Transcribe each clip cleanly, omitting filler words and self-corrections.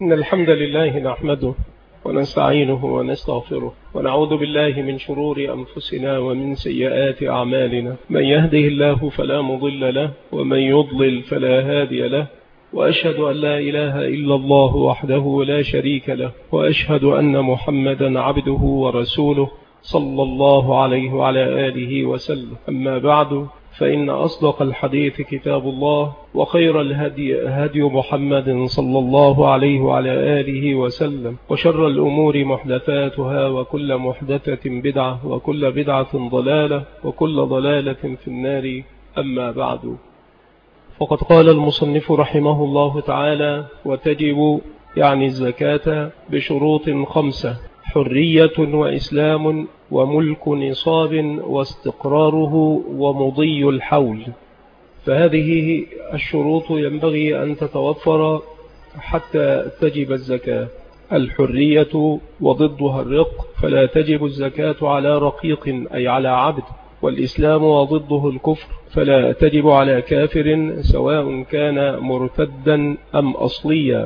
إن الحمد لله نحمده ونستعينه ونستغفره ونعوذ بالله من شرور أنفسنا ومن سيئات أعمالنا. من يهده الله فلا مضل له ومن يضلل فلا هادي له، وأشهد أن لا إله إلا الله وحده لا شريك له، وأشهد أن محمدا عبده ورسوله صلى الله عليه وعلى آله وسلم. أما بعد، فإن أصدق الحديث كتاب الله، وخير الهدي هدي محمد صلى الله عليه وعلى آله وسلم، وشر الأمور محدثاتها، وكل محدثة بدعة، وكل بدعة ضلالة، وكل ضلالة في النار. أما بعد، فقد قال المصنف رحمه الله تعالى: وتجب يعني الزكاة بشروط 5: حرية وإسلام وملك نصاب واستقراره ومضي الحول. فهذه الشروط ينبغي أن تتوفر حتى تجب الزكاة: الحرية وضدها الرق، فلا تجب الزكاة على رقيق أي على عبد، والإسلام وضده الكفر، فلا تجب على كافر سواء كان مرتدا أم أصليا.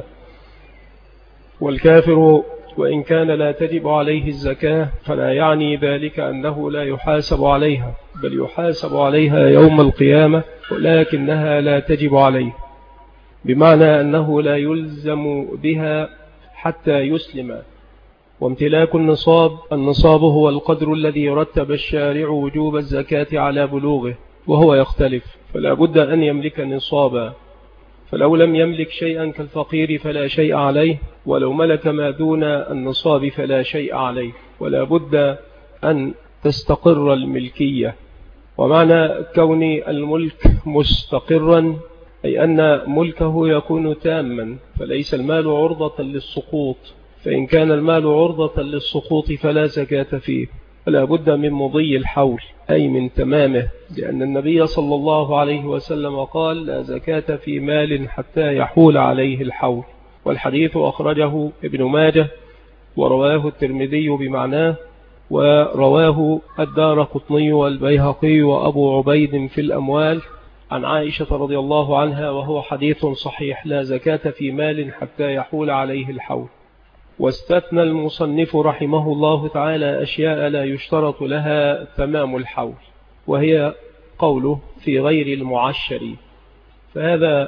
والكافر وإن كان لا تجب عليه الزكاة فلا يعني ذلك أنه لا يحاسب عليها، بل يحاسب عليها يوم القيامة، ولكنها لا تجب عليه، بمعنى أنه لا يلزم بها حتى يسلم. وامتلاك النصاب هو القدر الذي رتب الشارع وجوب الزكاة على بلوغه، وهو يختلف، فلا بد أن يملك نصابا، فلو لم يملك شيئا كالفقير فلا شيء عليه، ولو ملك ما دون النصاب فلا شيء عليه، ولا بد أن تستقر الملكية. ومعنى كون الملك مستقرا أي أن ملكه يكون تاما، فليس المال عرضة للسقوط، فإن كان المال عرضة للسقوط فلا زكاة فيه، فلا بد من مضي الحول أي من تمامه، لأن النبي صلى الله عليه وسلم قال: لا زكاة في مال حتى يحول عليه الحول. والحديث أخرجه ابن ماجه، ورواه الترمذي بمعناه، ورواه الدارقطني والبيهقي وأبو عبيد في الأموال عن عائشة رضي الله عنها، وهو حديث صحيح: لا زكاة في مال حتى يحول عليه الحول. واستثنى المصنف رحمه الله تعالى أشياء لا يشترط لها تمام الحول، وهي قوله: في غير المعشر. فهذا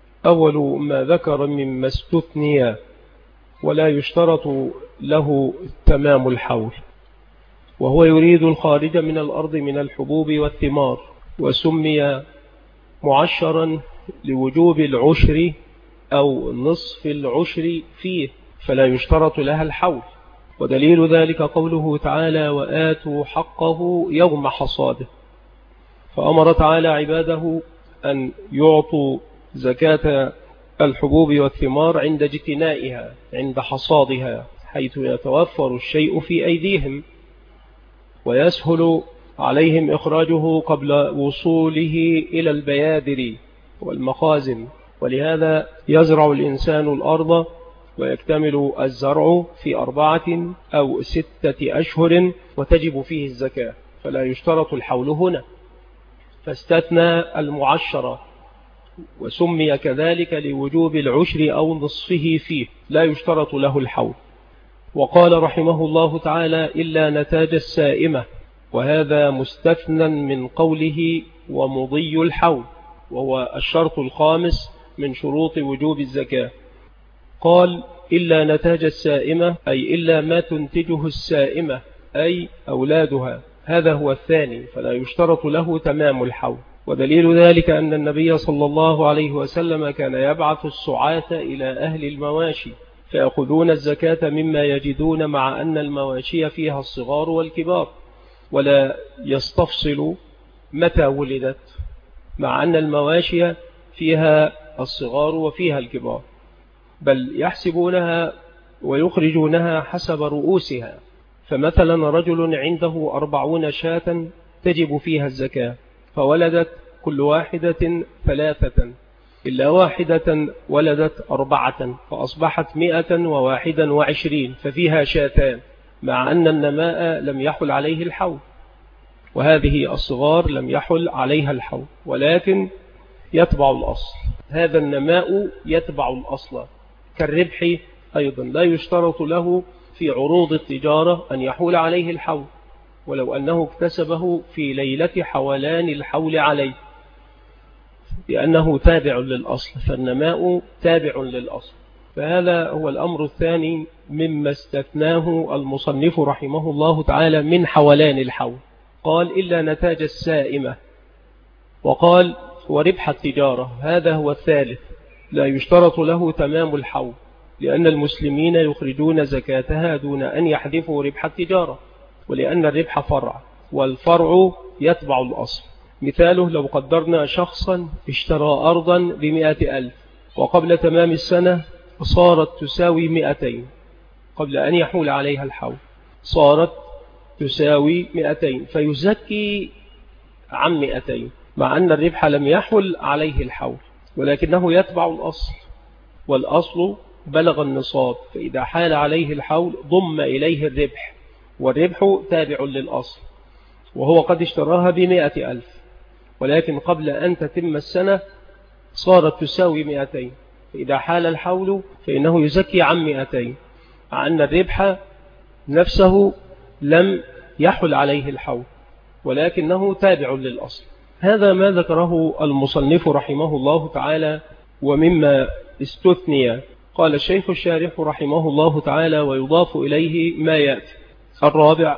أول ما ذكر مما استثني ولا يشترط له تمام الحول، وهو يريد الخارج من الأرض من الحبوب والثمار، وسمي معشرا لوجوب العشر أو نصف العشر فيه، فلا يشترط لها الحول. ودليل ذلك قوله تعالى: وآتوا حقه يوم حصاده. فأمر تعالى عباده أن يعطوا زكاة الحبوب والثمار عند اجتنائها، عند حصادها، حيث يتوفر الشيء في أيديهم ويسهل عليهم إخراجه قبل وصوله إلى البيادر والمخازن. ولهذا يزرع الإنسان الأرض ويكتمل الزرع في 4 أو 6 أشهر وتجب فيه الزكاة، فلا يشترط الحول هنا، فاستثنى المعشرة، وسمي كذلك لوجوب العشر أو نصفه فيه، لا يشترط له الحول. وقال رحمه الله تعالى: إلا نتاج السائمة، وهذا مستثنى من قوله ومضي الحول، وهو الشرط الخامس من شروط وجوب الزكاة. قال: إلا نتاج السائمة أي إلا ما تنتجه السائمة أي أولادها، هذا هو الثاني، فلا يشترط له تمام الحول. ودليل ذلك أن النبي صلى الله عليه وسلم كان يبعث السعاة إلى أهل المواشي فيأخذون الزكاة مما يجدون، مع أن المواشي فيها الصغار والكبار، ولا يستفصل متى ولدت، مع أن المواشي فيها الصغار وفيها الكبار، بل يحسبونها ويخرجونها حسب رؤوسها. فمثلا رجل عنده 40 شاة تجب فيها الزكاة، فولدت كل واحدة 3، إلا واحدة ولدت 4، فأصبحت 121، ففيها شاتان، مع أن النماء لم يحل عليه الحول، وهذه الصغار لم يحل عليها الحول، ولكن يتبع الأصل. هذا النماء يتبع الأصل، كالربح أيضا لا يشترط له في عروض التجارة أن يحول عليه الحول، ولو أنه اكتسبه في ليلة حولان الحول عليه، لأنه تابع للأصل، فالنماء تابع للأصل. فهذا هو الأمر الثاني مما استثناه المصنف رحمه الله تعالى من حولان الحول. قال إلا نتاج السائمة، وقال وربح التجارة، هذا هو الثالث، لا يشترط له تمام الحول، لأن المسلمين يخرجون زكاتها دون أن يحذفوا ربح التجارة، ولأن الربح فرع، والفرع يتبع الأصل. مثاله لو قدرنا شخصا اشترى أرضا ب100,000، وقبل تمام السنة صارت تساوي 200، قبل أن يحول عليها الحول صارت تساوي 200، فيزكي عن 200، مع أن الربح لم يحول عليه الحول، ولكنه يتبع الأصل، والأصل بلغ النصاب، فإذا حال عليه الحول ضم إليه الربح، والربح تابع للأصل، وهو قد اشتراها ب100,000، ولكن قبل أن تتم السنة صارت تساوي 200، فإذا حال الحول فإنه يزكي عن 200، مع أن الربح نفسه لم يحل عليه الحول، ولكنه تابع للأصل. هذا ما ذكره المصنف رحمه الله تعالى. ومما استثني قال الشيخ الشارح رحمه الله تعالى ويضاف إليه ما يأتي. الرابع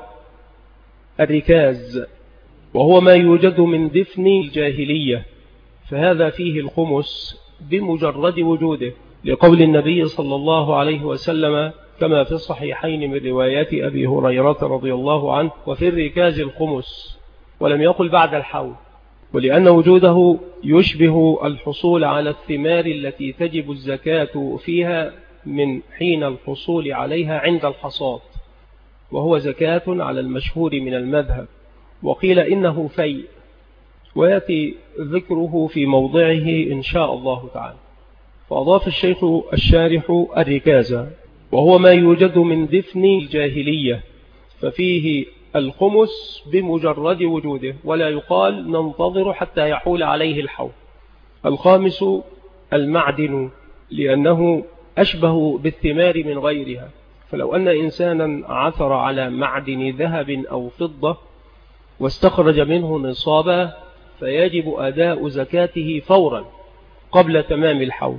الركاز، وهو ما يوجد من دفن الجاهلية، فهذا فيه الخمس بمجرد وجوده، لقول النبي صلى الله عليه وسلم كما في الصحيحين من روايات أبي هريرة رضي الله عنه وفي الركاز الخمس، ولم يقل بعد الحول، ولأن وجوده يشبه الحصول على الثمار التي تجب الزكاة فيها من حين الحصول عليها عند الحصاد، وهو زكاة على المشهور من المذهب، وقيل إنه فيء، ويأتي ذكره في موضعه إن شاء الله تعالى. فأضاف الشيخ الشارح الركازة، وهو ما يوجد من دفن الجاهلية، ففيه الخمس بمجرد وجوده، ولا يقال ننتظر حتى يحول عليه الحول. الخامس المعدن، لأنه أشبه بالثمار من غيرها، فلو أن إنسانا عثر على معدن ذهب أو فضة واستخرج منه نصابا، فيجب أداء زكاته فورا قبل تمام الحول.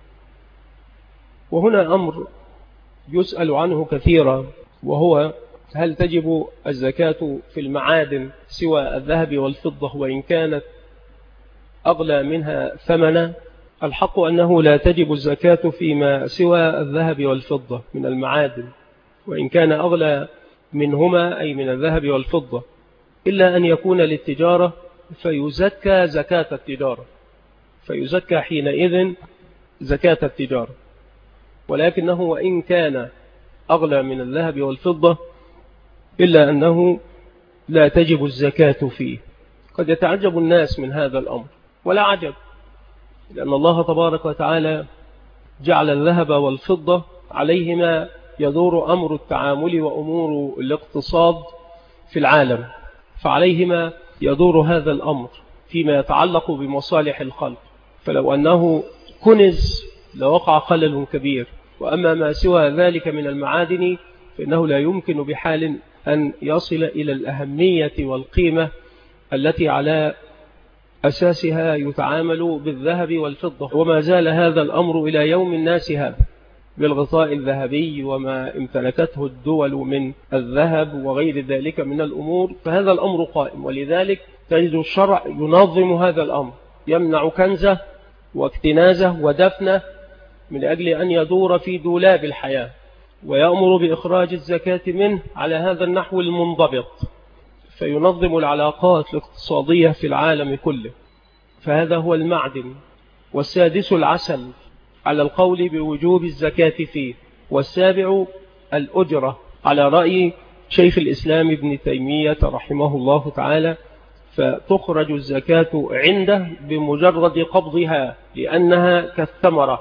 وهنا أمر يسأل عنه كثيرا، وهو هل تجب الزكاة في المعادن سوى الذهب والفضة وإن كانت أغلى منها ثمنا؟ الحق أنه لا تجب الزكاة فيما سوى الذهب والفضة من المعادن وإن كان أغلى منهما، أي من الذهب والفضة، إلا أن يكون للتجارة فيزكى زكاة التجارة، فيزكى حينئذ زكاة التجارة. ولكنه وإن كان أغلى من الذهب والفضة إلا أنه لا تجب الزكاة فيه. قد يتعجب الناس من هذا الأمر، ولا عجب، لأن الله تبارك وتعالى جعل الذهب والفضة عليهما يدور أمر التعامل وأمور الاقتصاد في العالم، فعليهما يدور هذا الأمر فيما يتعلق بمصالح الخلق، فلو أنه كنز لوقع خلل كبير. وأما ما سوى ذلك من المعادن فإنه لا يمكن بحال أن يصل إلى الأهمية والقيمة التي على أساسها يتعامل بالذهب والفضة، وما زال هذا الأمر إلى يوم الناس هذا بالغطاء الذهبي وما امتلكته الدول من الذهب وغير ذلك من الأمور، فهذا الأمر قائم. ولذلك تجد الشرع ينظم هذا الأمر، يمنع كنزه واكتنازه ودفنه من أجل أن يدور في دولاب الحياة، ويأمر بإخراج الزكاة منه على هذا النحو المنضبط، فينظم العلاقات الاقتصادية في العالم كله. فهذا هو المعدن. والسادس العسل على القول بوجوب الزكاة فيه. والسابع الأجرة على رأي شيخ الإسلام ابن تيمية رحمه الله تعالى، فتخرج الزكاة عنده بمجرد قبضها لأنها كالثمرة.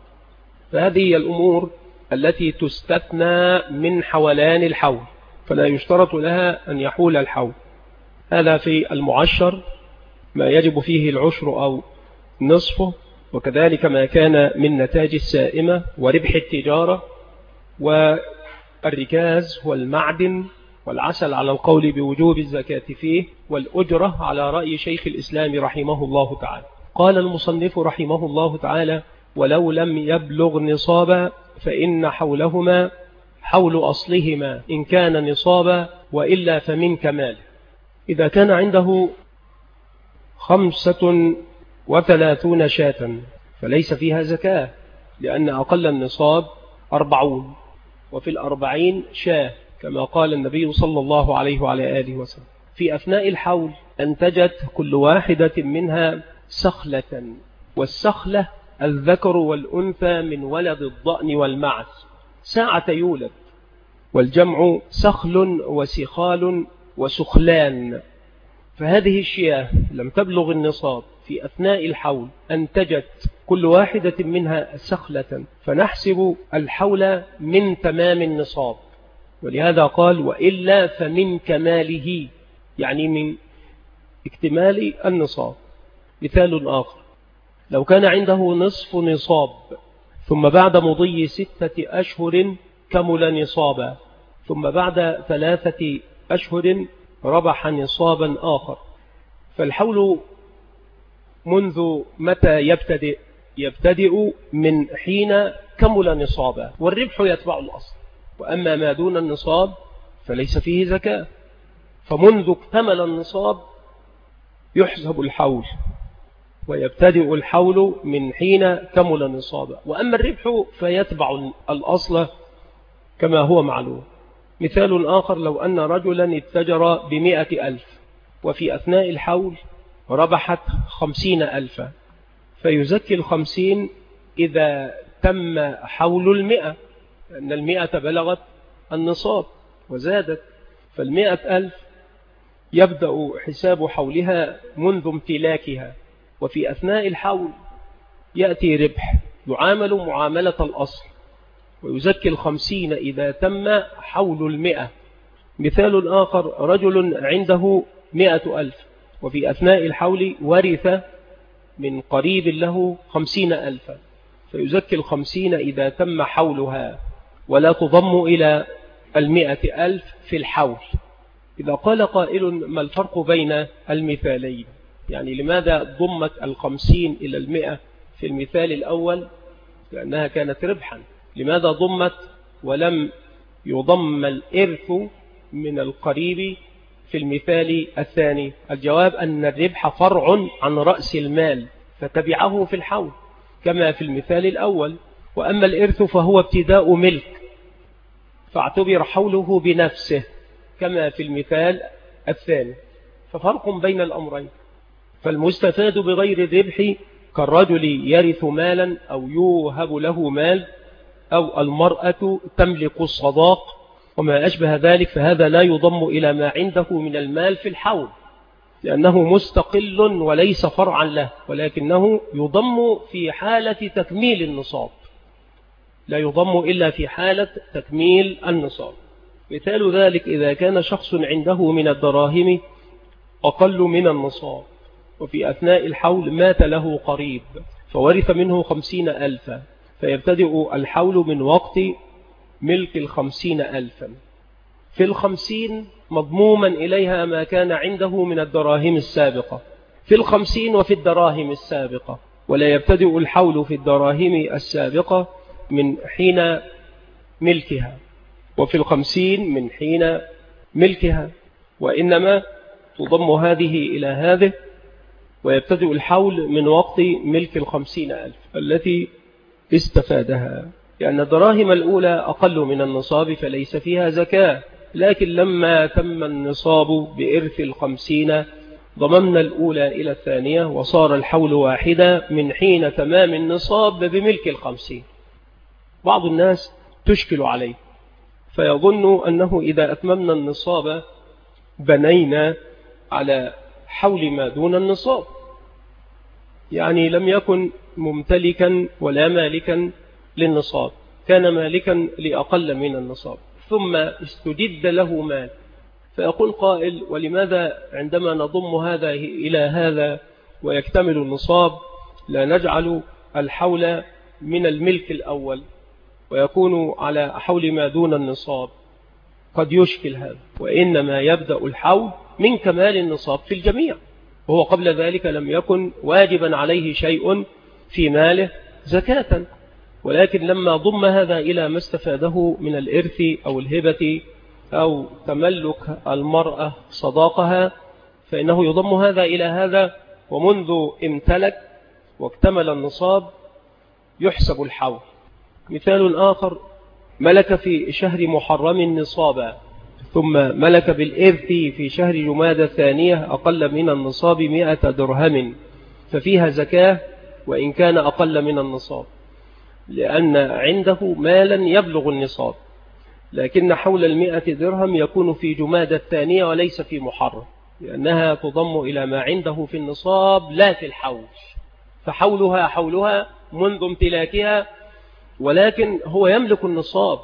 فهذه هي الأمور التي تستثنى من حولان الحول، فلا يشترط لها أن يحول الحول. هذا في المعشر ما يجب فيه العشر أو نصفه، وكذلك ما كان من نتاج السائمة وربح التجارة والركاز والمعدن والعسل على القول بوجوب الزكاة فيه، والأجرة على رأي شيخ الإسلام رحمه الله تعالى. قال المصنف رحمه الله تعالى: ولو لم يبلغ نصابا فإن حولهما حول أصلهما إن كان نصابا، وإلا فمن كماله. إذا كان عنده 35 شاة فليس فيها زكاة، لأن أقل النصاب 40، وفي 40 شاة كما قال النبي صلى الله عليه وعلى آله وسلم. في أثناء الحول أنتجت كل واحدة منها سخلة، والسخلة الذكر والأنثى من ولد الضأن والمعز ساعة يولد، والجمع سخل وسخال وسخلان. فهذه الشياه لم تبلغ النصاب في أثناء الحول، أنتجت كل واحدة منها سخلة، فنحسب الحول من تمام النصاب، ولهذا قال: وإلا فمن كماله، يعني من اكتمال النصاب. مثال آخر: لو كان عنده نصف نصاب ثم بعد مضي 6 أشهر كمل نصابا، ثم بعد 3 أشهر ربح نصابا آخر، فالحول منذ متى يبتدئ من حين كمل نصابا، والربح يتبع الأصل. وأما ما دون النصاب فليس فيه زكاة، فمنذ اكتمل النصاب يحسب الحول، ويبتدئ الحول من حين كمل نصابا. وأما الربح فيتبع الأصل كما هو معلوم. مثال آخر: لو أن رجلا اتجر ب100,000 وفي أثناء الحول ربحت 50,000، فيزكي 50 إذا تم حول 100، لأن 100 بلغت النصاب وزادت، 100,000 يبدأ حساب حولها منذ امتلاكها، وفي أثناء الحول يأتي ربح يعامل معاملة الأصل، ويزكي 50 إذا تم حول 100. مثال آخر: رجل عنده 100,000 وفي أثناء الحول ورث من قريب له 50,000، فيزكي 50 إذا تم حولها، ولا تضم إلى 100,000 في الحول. إذا قال قائل: ما الفرق بين المثالين؟ يعني لماذا ضمت 50 إلى 100 في المثال الأول؟ لأنها كانت ربحا. لماذا ضمت ولم يضم الإرث من القريب في المثال الثاني؟ الجواب أن الربح فرع عن رأس المال، فتبعه في الحول كما في المثال الأول. وأما الإرث فهو ابتداء ملك، فاعتبر حوله بنفسه كما في المثال الثاني، ففرق بين الأمرين. فالمستفاد بغير الربح كالرجل يرث مالا أو يوهب له مال، أو المرأة تملك الصداق وما أشبه ذلك، فهذا لا يضم إلى ما عنده من المال في الحول، لأنه مستقل وليس فرعا له، ولكنه يضم في حالة تكميل النصاب، لا يضم إلا في حالة تكميل النصاب. مثال ذلك: إذا كان شخص عنده من الدراهم أقل من النصاب، وفي أثناء الحول مات له قريب فورث منه 50,000، فيبتدئ الحول من وقت ملك 50,000. في 50 مضموما إليها ما كان عنده من الدراهم السابقة، في 50 وفي الدراهم السابقة، ولا يبتدئ الحول في الدراهم السابقة من حين ملكها، وفي 50 من حين ملكها، وإنما تضم هذه إلى هذه، ويبتدئ الحول من وقت ملك 50,000 التي استفادها، لأن الدراهم الأولى أقل من النصاب فليس فيها زكاة. لكن لما تم النصاب بإرث 50 ضممنا الأولى إلى الثانية، وصار الحول واحدة من حين تمام النصاب بملك 50. بعض الناس تشكل عليه فيظن أنه إذا أتممنا النصاب بنينا على حول ما دون النصاب، يعني لم يكن ممتلكا ولا مالكا للنصاب، كان مالكا لأقل من النصاب، ثم استجد له مال. فيقول قائل: ولماذا عندما نضم هذا إلى هذا ويكتمل النصاب لا نجعل الحول من الملك الأول؟ ويكون على حول ما دون النصاب قد يشكل هذا، وإنما يبدأ الحول من كمال النصاب في الجميع، وهو قبل ذلك لم يكن واجبا عليه شيء في ماله زكاة، ولكن لما ضم هذا إلى ما استفاده من الإرث أو الهبة أو تملك المرأة صداقها، فإنه يضم هذا إلى هذا، ومنذ امتلك واكتمل النصاب يحسب الحول. مثال آخر: ملك في شهر محرم نصابا، ثم ملك بالإرث في شهر جمادى الثانية أقل من النصاب 100 درهم، ففيها زكاة وإن كان أقل من النصاب، لأن عنده مالا يبلغ النصاب، لكن حول 100 درهم يكون في جمادى الثانية وليس في محرم، لأنها تضم إلى ما عنده في النصاب لا في الحول، فحولها منذ امتلاكها، ولكن هو يملك النصاب،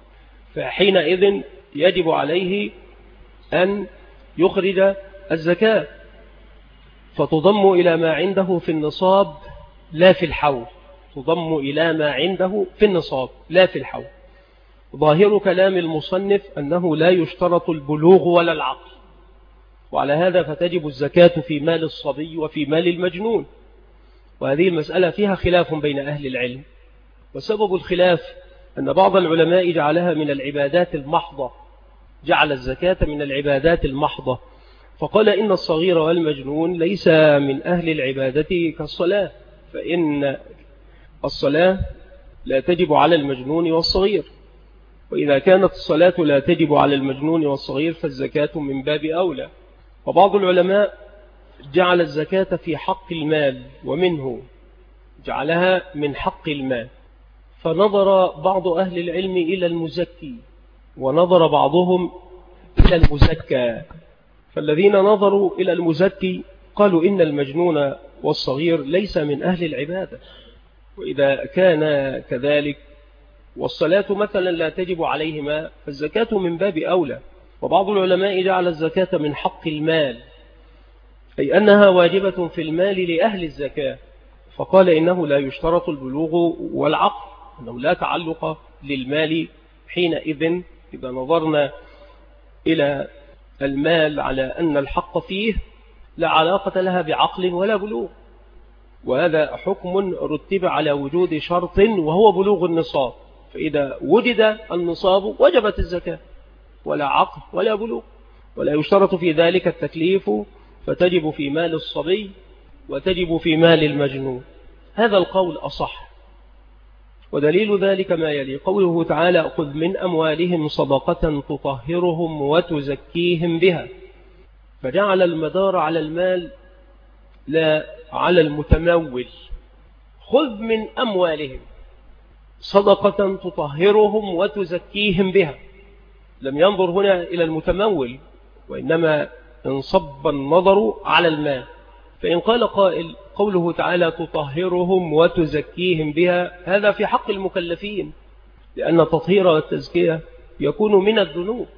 فحينئذ يجب عليه أن يخرج الزكاة، فتضم إلى ما عنده في النصاب لا في الحول، تضم إلى ما عنده في النصاب لا في الحول. ظاهر كلام المصنف أنه لا يشترط البلوغ ولا العقل، وعلى هذا فتجب الزكاة في مال الصبي وفي مال المجنون، وهذه المسألة فيها خلاف بين أهل العلم، وسبب الخلاف أن بعض العلماء جعلها من العبادات المحضة، جعل الزكاة من العبادات المحضة، فقال إن الصغير والمجنون ليس من أهل العبادة كالصلاة، فإن الصلاة لا تجب على المجنون والصغير، وإذا كانت الصلاة لا تجب على المجنون والصغير فالزكاة من باب أولى. وبعض العلماء جعل الزكاة في حق المال، ومنه جعلها من حق المال، فنظر بعض أهل العلم إلى المزكي، ونظر بعضهم إلى المزكى، فالذين نظروا إلى المزكي قالوا إن المجنون والصغير ليس من أهل العبادة، وإذا كان كذلك والصلاة مثلا لا تجب عليهما فالزكاة من باب أولى. وبعض العلماء جعل الزكاة من حق المال، أي أنها واجبة في المال لأهل الزكاة، فقال إنه لا يشترط البلوغ والعقل، أنه لا تعلق للمال حينئذ إذا نظرنا إلى المال على أن الحق فيه لا علاقة لها بعقل ولا بلوغ، وهذا حكم رتب على وجود شرط وهو بلوغ النصاب، فإذا وجد النصاب وجبت الزكاة، ولا عقل ولا بلوغ، ولا يشترط في ذلك التكليف، فتجب في مال الصبي وتجب في مال المجنون. هذا القول أصح، ودليل ذلك ما يلي قوله تعالى: خذ من أموالهم صدقة تطهرهم وتزكيهم بها، فجعل المدار على المال لا على المتمول. خذ من أموالهم صدقة تطهرهم وتزكيهم بها، لم ينظر هنا إلى المتمول، وإنما انصب النظر على المال. فإن قال قائل: قوله تعالى تطهرهم وتزكيهم بها، هذا في حق المكلفين، لأن التطهير والتزكية يكون من الذنوب،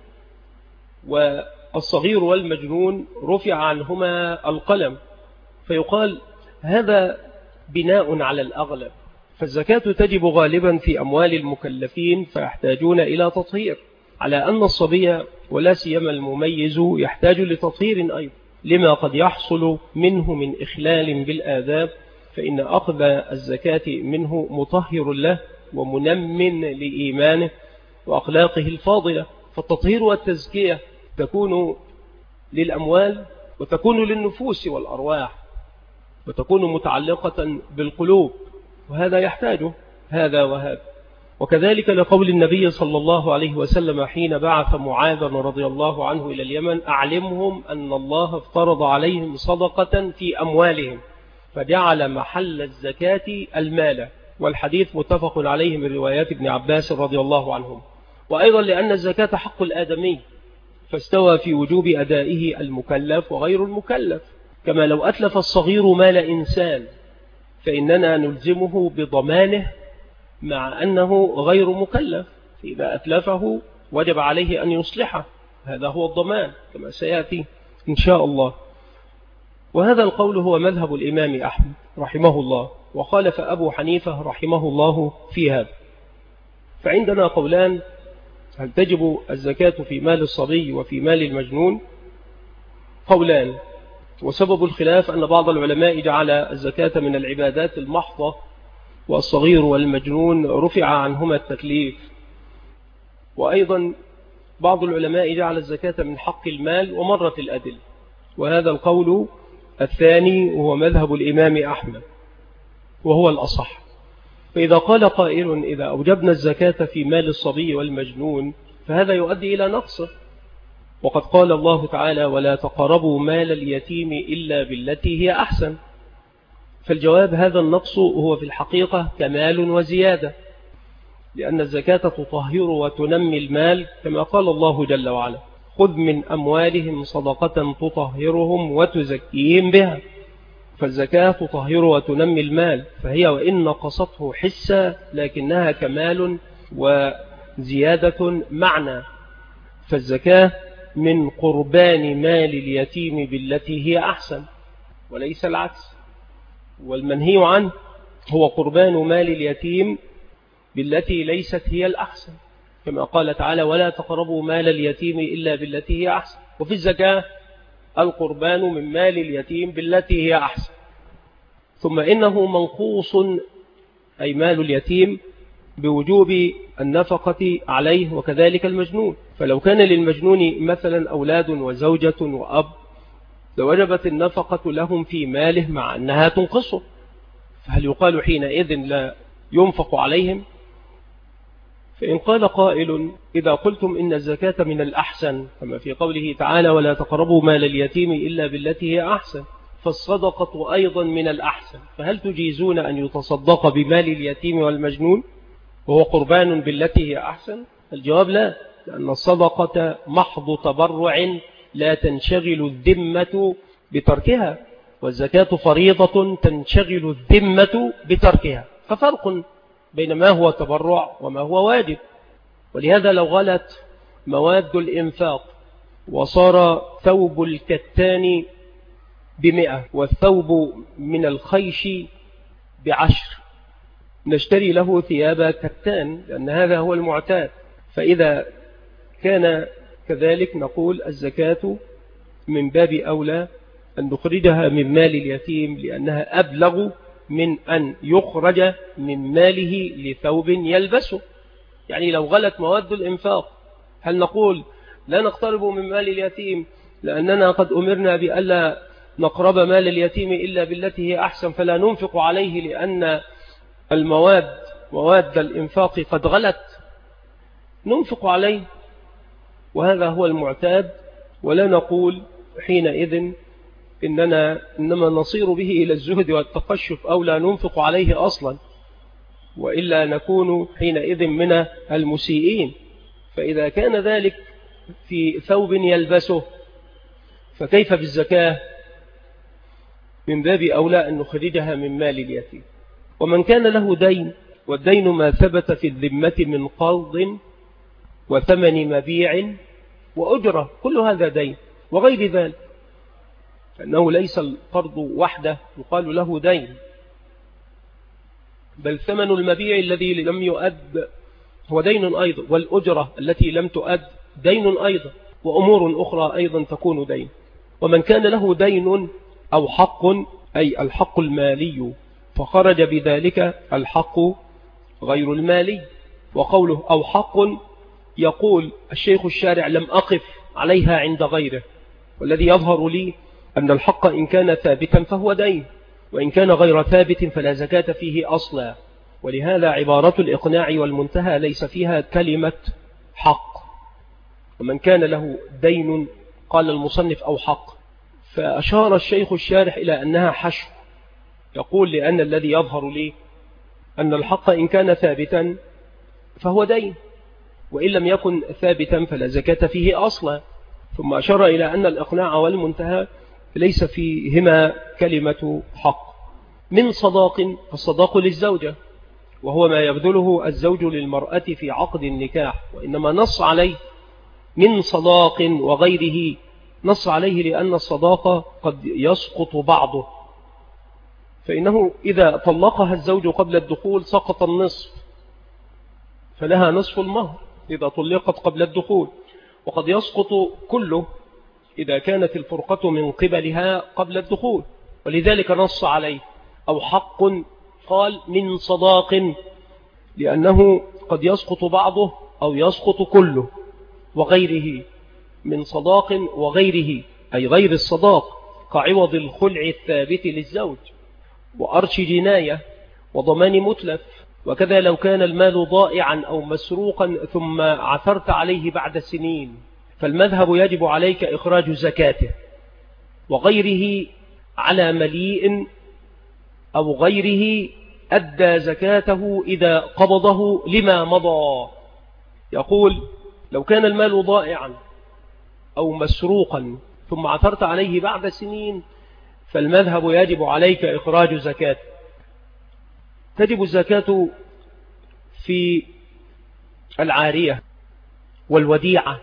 والصغير والمجنون رفع عنهما القلم، فيقال هذا بناء على الأغلب، فالزكاة تجب غالبا في أموال المكلفين فيحتاجون إلى تطهير، على أن الصبي ولا سيما المميز يحتاج لتطهير أيضا، لما قد يحصل منه من إخلال بالآداب، فإن أخذ الزكاة منه مطهر له ومنم لإيمانه وأخلاقه الفاضلة. فالتطهير والتزكية تكون للأموال وتكون للنفوس والأرواح، وتكون متعلقة بالقلوب، وهذا يحتاجه هذا وهذا. وكذلك لقول النبي صلى الله عليه وسلم حين بعث معاذ رضي الله عنه إلى اليمن: أعلمهم أن الله افترض عليهم صدقة في أموالهم، فجعل محل الزكاة المال، والحديث متفق عليه من روايات ابن عباس رضي الله عنهم. وأيضا لأن الزكاة حق الآدمي، فاستوى في وجوب أدائه المكلف وغير المكلف، كما لو أتلف الصغير مال إنسان فإننا نلزمه بضمانه مع أنه غير مكلف، إذا أتلفه وجب عليه أن يصلحه، هذا هو الضمان كما سيأتي إن شاء الله. وهذا القول هو مذهب الإمام أحمد رحمه الله، وخالف أبو حنيفة رحمه الله في هذا. فعندنا قولان: هل تجب الزكاة في مال الصبي وفي مال المجنون؟ قولان، وسبب الخلاف أن بعض العلماء جعل الزكاة من العبادات المحضة، والصغير والمجنون رفع عنهما التكليف. وأيضا بعض العلماء جعل الزكاة من حق المال ومرت الأدل، وهذا القول الثاني وهو مذهب الإمام أحمد وهو الأصح. فإذا قال قائل: إذا أوجبنا الزكاة في مال الصبي والمجنون فهذا يؤدي إلى نقصه، وقد قال الله تعالى: ولا تقربوا مال اليتيم إلا بالتي هي أحسن. فالجواب: هذا النقص هو في الحقيقة كمال وزيادة، لأن الزكاة تطهر وتنمي المال، كما قال الله جل وعلا: خذ من أموالهم صدقة تطهرهم وتزكيهم بها. فالزكاة تطهر وتنمي المال، فهي وإن نقصته حسا لكنها كمال وزيادة معنى. فالزكاة من قربان مال اليتيم بالتي هي أحسن وليس العكس، والمنهي عنه هو قربان مال اليتيم بالتي ليست هي الأحسن، كما قال تعالى: ولا تقربوا مال اليتيم إلا بالتي هي أحسن. وفي الزكاة القربان من مال اليتيم بالتي هي أحسن. ثم إنه منقوص، أي مال اليتيم، بوجوب النفقة عليه، وكذلك المجنون. فلو كان للمجنون مثلا أولاد وزوجة وأب لوجبت النفقة لهم في ماله مع أنها تنقصه، فهل يقال حينئذ لا ينفق عليهم؟ فإن قال قائل: إذا قلتم إن الزكاة من الأحسن كما في قوله تعالى: ولا تقربوا مال اليتيم إلا بالتي هي أحسن، فالصدقة أيضا من الأحسن، فهل تجيزون أن يتصدق بمال اليتيم والمجنون وهو قربان بالتي هي أحسن؟ الجواب: لا، لأن الصدقة محض تبرع لا تنشغل الذمة بتركها، والزكاة فريضة تنشغل الذمة بتركها، ففرق بين ما هو تبرع وما هو واجب. ولهذا لو غلت مواد الإنفاق وصار ثوب الكتان ب100 والثوب من الخيش ب10، نشتري له ثياب كتان لأن هذا هو المعتاد. فإذا كان كذلك نقول الزكاة من باب أولى أن نخرجها من مال اليتيم، لأنها أبلغ من أن يخرج من ماله لثوب يلبسه. يعني لو غلت مواد الإنفاق هل نقول لا نقترب من مال اليتيم لأننا قد أمرنا بألا نقرب مال اليتيم إلا بالتي هي أحسن، فلا ننفق عليه لأن مواد الإنفاق قد غلت؟ ننفق عليه، وهذا هو المعتاد. ولا نقول حينئذ إنما نصير به إلى الزهد والتقشف أو لا ننفق عليه أصلا، وإلا نكون حينئذ من المسيئين. فإذا كان ذلك في ثوب يلبسه فكيف بالزكاة؟ من باب أولى أن نخرجها من مال اليتيم. ومن كان له دين، والدين ما ثبت في الذمة من قرض وثمن مبيع وأجرة، كل هذا دين، وغير ذلك، أنه ليس القرض وحده يقال له دين، بل ثمن المبيع الذي لم يؤد هو دين أيضا، والأجرة التي لم تؤد دين أيضا، وأمور أخرى أيضا تكون دين. ومن كان له دين أو حق، أي الحق المالي، فخرج بذلك الحق غير المالي. وقوله أو حق، يقول الشيخ الشارع: لم أقف عليها عند غيره، والذي يظهر لي أن الحق إن كان ثابتا فهو دين، وإن كان غير ثابت فلا زكاة فيه أصلا. ولهذا عبارة الإقناع والمنتهى ليس فيها كلمة حق. ومن كان له دين، قال المصنف أو حق، فأشار الشيخ الشارح إلى أنها حشو، يقول: لأن الذي يظهر لي أن الحق إن كان ثابتا فهو دين، وإن لم يكن ثابتا فلا زكاة فيه أصلا. ثم أشار إلى أن الإقناع والمنتهى ليس فيهما كلمة حق. من صداق، فالصداق للزوجة، وهو ما يبذله الزوج للمرأة في عقد النكاح، وإنما نص عليه من صداق وغيره، نص عليه لأن الصداق قد يسقط بعضه، فإنه إذا طلقها الزوج قبل الدخول سقط النصف، فلها نصف المهر إذا طلقت قبل الدخول، وقد يسقط كله إذا كانت الفرقة من قبلها قبل الدخول، ولذلك نص عليه. أو حق قال من صداق، لأنه قد يسقط بعضه أو يسقط كله، وغيره من صداق وغيره أي غير الصداق كعوض الخلع الثابت للزوج، وأرش جناية، وضمان متلف. وكذا لو كان المال ضائعا أو مسروقا ثم عثرت عليه بعد سنين، فالمذهب يجب عليك إخراج زكاته، وغيره على مليء أو غيره أدى زكاته إذا قبضه لما مضى. يقول لو كان المال ضائعا أو مسروقا ثم عثرت عليه بعد سنين، فالمذهب يجب عليك إخراج زكاته. تجب الزكاة في العارية والوديعة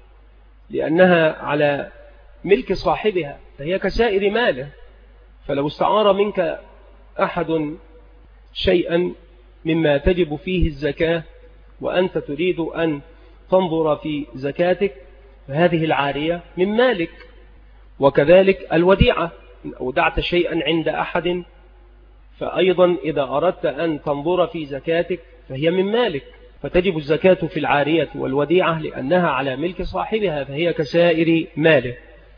لأنها على ملك صاحبها، فهي كسائر ماله. فلو استعار منك أحد شيئا مما تجب فيه الزكاة وأنت تريد أن تنظر في زكاتك، فهذه العارية من مالك. وكذلك الوديعة، إن أودعت شيئا عند أحد فأيضا إذا أردت أن تنظر في زكاتك فهي من مالك، فتجب الزكاة في العارية والوديعة لأنها على ملك صاحبها، فهي كسائر ماله.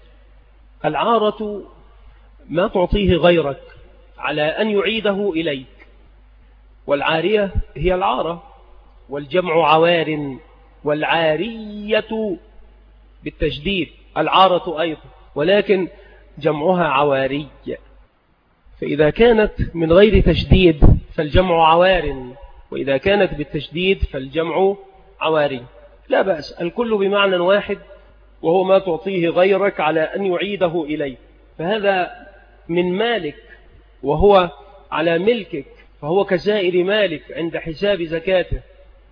العارة ما تعطيه غيرك على أن يعيده إليك، والعارية هي العارة، والجمع عوار، والعارية بالتشديد العارة أيضا، ولكن جمعها عواري. فإذا كانت من غير تشديد فالجمع عوار، وإذا كانت بالتشديد فالجمع عواري. لا بأس، الكل بمعنى واحد، وهو ما تعطيه غيرك على أن يعيده إليه، فهذا من مالك وهو على ملكك، فهو كسائر مالك عند حساب زكاته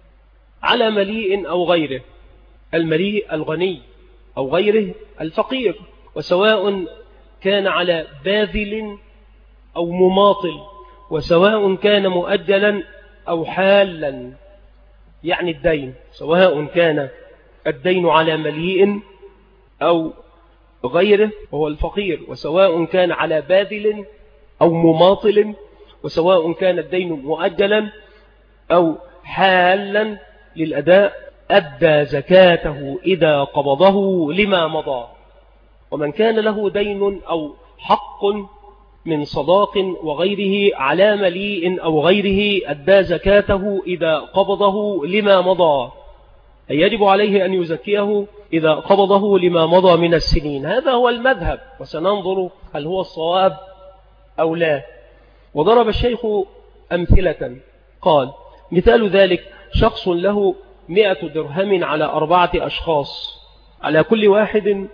على مليء أو غيره. المليء الغني أو غيره الفقير، وسواء كان على باذل أو مماطل، وسواء كان مؤجلا أو حالا، يعني الدين سواء كان الدين على مليء أو غيره وهو الفقير، وسواء كان على باذل أو مماطل، وسواء كان الدين مؤجلا أو حالا للأداء، أدى زكاته إذا قبضه لما مضى. ومن كان له دين أو حق من صداق وغيره على مليء أو غيره أدى زكاته إذا قبضه لما مضى، أي يجب عليه أن يزكيه إذا قبضه لما مضى من السنين. هذا هو المذهب، وسننظر هل هو الصواب أو لا. وضرب الشيخ أمثلة، قال مثال ذلك شخص له 100 درهم على 4 أشخاص، على كل واحد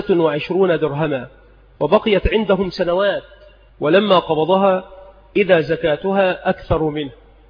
25 درهما، وبقيت عندهم سنوات، ولما قبضها إذا زكاتها أكثر منه،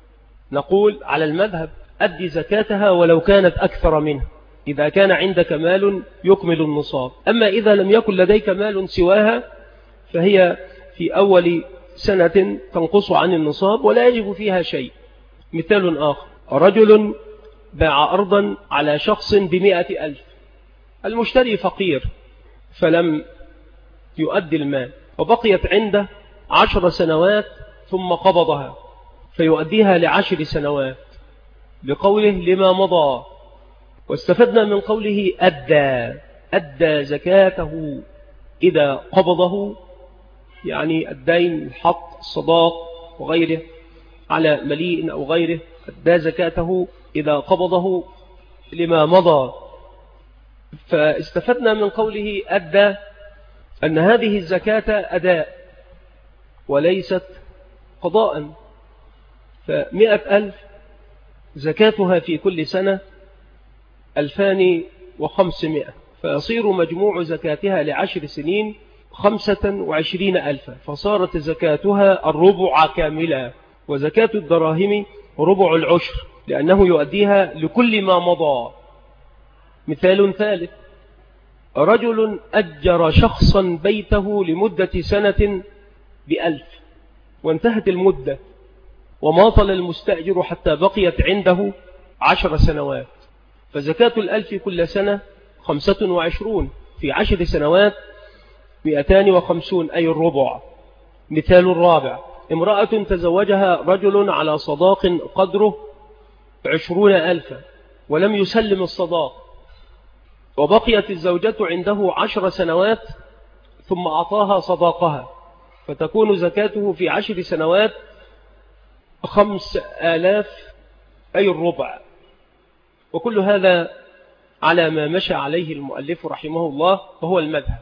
نقول على المذهب أدي زكاتها ولو كانت أكثر منه إذا كان عندك مال يكمل النصاب. أما إذا لم يكن لديك مال سواها فهي في أول سنة تنقص عن النصاب ولا يجب فيها شيء. مثال آخر، رجل باع أرضا على شخص ب100,000، المشتري فقير فلم يؤدي المال، وبقيت عنده 10 سنوات ثم قبضها، فيؤديها ل10 سنوات بقوله لما مضى. واستفدنا من قوله أدى زكاته إذا قبضه، يعني الدين، الحق، الصداق وغيره على مليء أو غيره أدى زكاته إذا قبضه لما مضى. فاستفدنا من قوله أدى أن هذه الزكاة أداء وليست قضاء، ف100,000 زكاتها في كل سنة 2,500، فيصير مجموع زكاتها ل10 سنين 25,000، فصارت زكاتها الربع كاملا. وزكاة الدراهم ربع العشر لأنه يؤديها لكل ما مضى. مثال ثالث، رجل أجر شخصا بيته لمدة سنة ب1,000، وانتهت المدة وماطل المستأجر حتى بقيت عنده 10 سنوات، فزكاة الألف كل سنة 25، في 10 سنوات 250 أي الربع. مثال الرابع: امرأة تزوجها رجل على صداق قدره 20,000 ولم يسلم الصداق، وبقيت الزوجة عنده 10 سنوات ثم أعطاها صداقها، فتكون زكاته في 10 سنوات 5,000 أي الربع. وكل هذا على ما مشى عليه المؤلف رحمه الله وهو المذهب.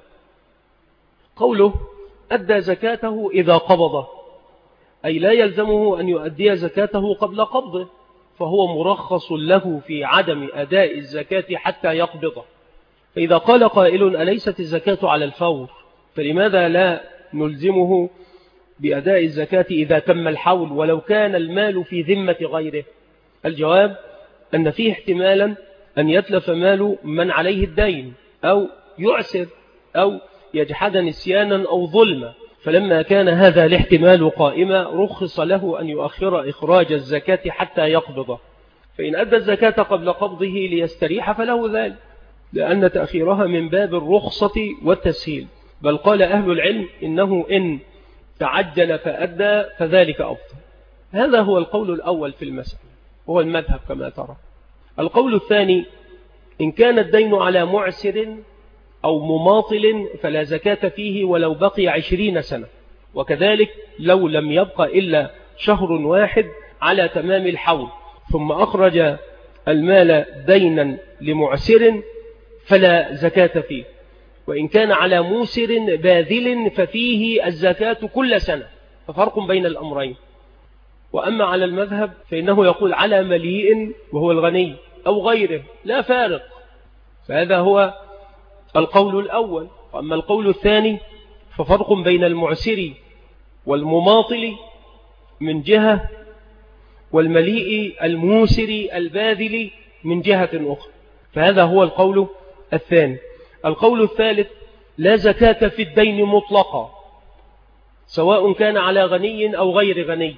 قوله أدى زكاته إذا قبضه، أي لا يلزمه أن يؤدي زكاته قبل قبضه، فهو مرخص له في عدم أداء الزكاة حتى يقبضه. فإذا قال قائل أليست الزكاة على الفور، فلماذا لا نلزمه بأداء الزكاة إذا تم الحول ولو كان المال في ذمة غيره؟ الجواب أن فيه احتمالا أن يتلف مال من عليه الدين، أو يعسر، أو يجحد نسيانا أو ظلما، فلما كان هذا الاحتمال قائما رخص له أن يؤخر إخراج الزكاة حتى يقبضه. فإن أدى الزكاة قبل قبضه ليستريح فله ذلك، لأن تأخيرها من باب الرخصة والتسهيل. بل قال أهل العلم إنه إن تعجل فأدى فذلك أفضل. هذا هو القول الأول في المسألة، هو المذهب كما ترى. القول الثاني: إن كان الدين على معسر أو مماطل فلا زكاة فيه ولو بقي 20 سنة، وكذلك لو لم يبقى إلا شهر واحد على تمام الحول ثم أخرج المال دينا لمعسر فلا زكاة فيه. وإن كان على موسر باذل ففيه الزكاة كل سنة، ففرق بين الأمرين. وأما على المذهب فإنه يقول على مليء وهو الغني أو غيره لا فارق، فهذا هو القول الأول. وأما القول الثاني ففرق بين المعسر والمماطل من جهة، والمليء الموسر الباذل من جهة أخرى، فهذا هو القول الثاني. القول الثالث: لا زكاة في الدين مطلقا، سواء كان على غني أو غير غني،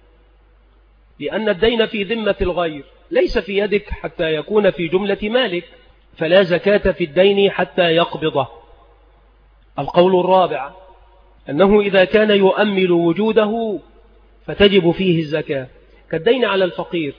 لأن الدين في ذمة الغير ليس في يدك حتى يكون في جملة مالك، فلا زكاة في الدين حتى يقبضه. القول الرابع: أنه إذا كان يؤمل وجوده فتجب فيه الزكاة، كالدين على الفقير،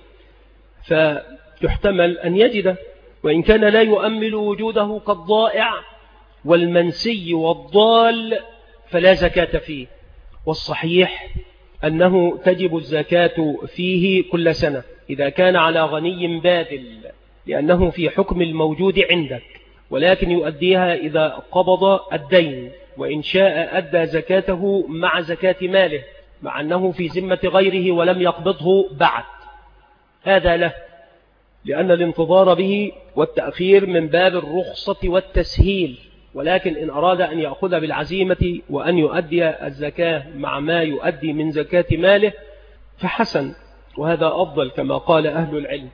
فيحتمل أن يجده، وإن كان لا يؤمل وجوده كالضائع والمنسي والضال فلا زكاة فيه. والصحيح أنه تجب الزكاة فيه كل سنة إذا كان على غني باذل، لأنه في حكم الموجود عندك، ولكن يؤديها إذا قبض الدين، وإن شاء أدى زكاته مع زكاة ماله، مع أنه في ذمة غيره ولم يقبضه بعد، هذا له، لأن الانتظار به والتأخير من باب الرخصة والتسهيل. ولكن إن أراد أن يأخذ بالعزيمة وأن يؤدي الزكاة مع ما يؤدي من زكاة ماله فحسن، وهذا أفضل كما قال أهل العلم.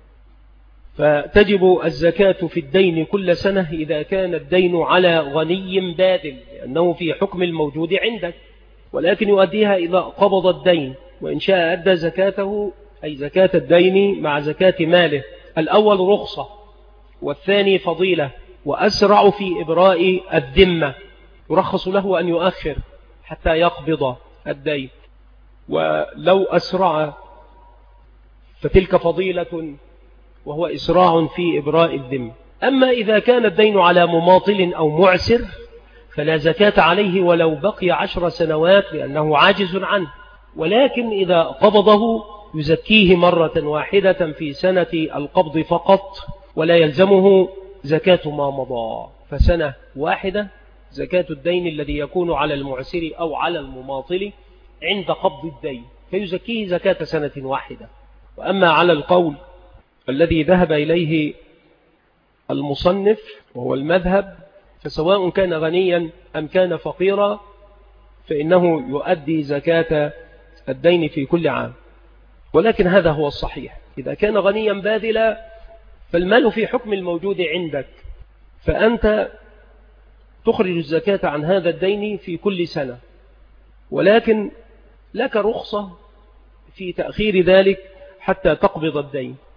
فتجب الزكاة في الدين كل سنة إذا كان الدين على غني باذل، لأنه في حكم الموجود عندك، ولكن يؤديها إذا قبض الدين، وإن شاء أدى زكاته أي زكاة الدين مع زكاة ماله. الأول رخصة، والثاني فضيلة، وأسرع في إبراء الذمة، يرخص له أن يؤخر حتى يقبض الدين، ولو أسرع فتلك فضيلة وهو إسراع في إبراء الذمة. أما إذا كان الدين على مماطل أو معسر فلا زكاة عليه ولو بقي 10 سنوات لأنه عاجز عنه، ولكن إذا قبضه يزكيه مرة واحدة في سنة القبض فقط، ولا يلزمه زكاة ما مضى، فسنة واحدة زكاة الدين الذي يكون على المعسر أو على المماطل عند قبض الدين، فيزكيه زكاة سنة واحدة. وأما على القول الذي ذهب إليه المصنف وهو المذهب، فسواء كان غنيا أم كان فقيرا فإنه يؤدي زكاة الدين في كل عام، ولكن هذا هو الصحيح. إذا كان غنيا باذلا فالمال في حكم الموجود عندك، فأنت تخرج الزكاة عن هذا الدين في كل سنة، ولكن لك رخصة في تأخير ذلك حتى تقبض الدين.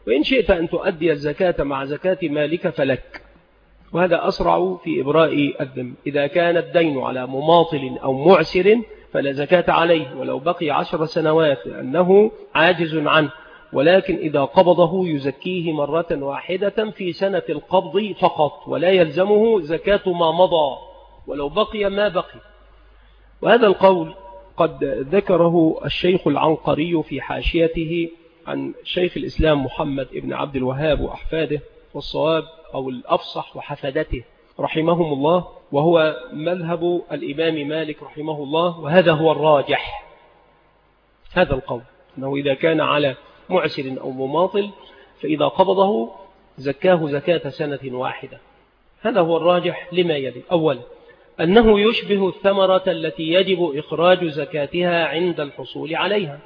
وإن شئت أن تؤدي الزكاة مع زكاة مالك فلك، وهذا أسرع في إبراء الذمة. إذا كان الدين على مماطل أو معسر فلا زكاة عليه ولو بقي 10 سنوات لأنه عاجز عنه، ولكن إذا قبضه يزكيه مرة واحدة في سنة القبض فقط، ولا يلزمه زكاة ما مضى ولو بقي ما بقي. وهذا القول قد ذكره الشيخ العنقري في حاشيته عن شيخ الإسلام محمد ابن عبد الوهاب وأحفاده، والصواب أو الأفصح وحفدته رحمهم الله، وهو مذهب الإمام مالك رحمه الله، وهذا هو الراجح. هذا القول أنه إذا كان على معسر أو مماطل فإذا قبضه زكاه زكاة سنة واحدة. هذا هو الراجح لما يلي. أولا أنه يشبه الثمرة التي يجب إخراج زكاتها عند الحصول عليها،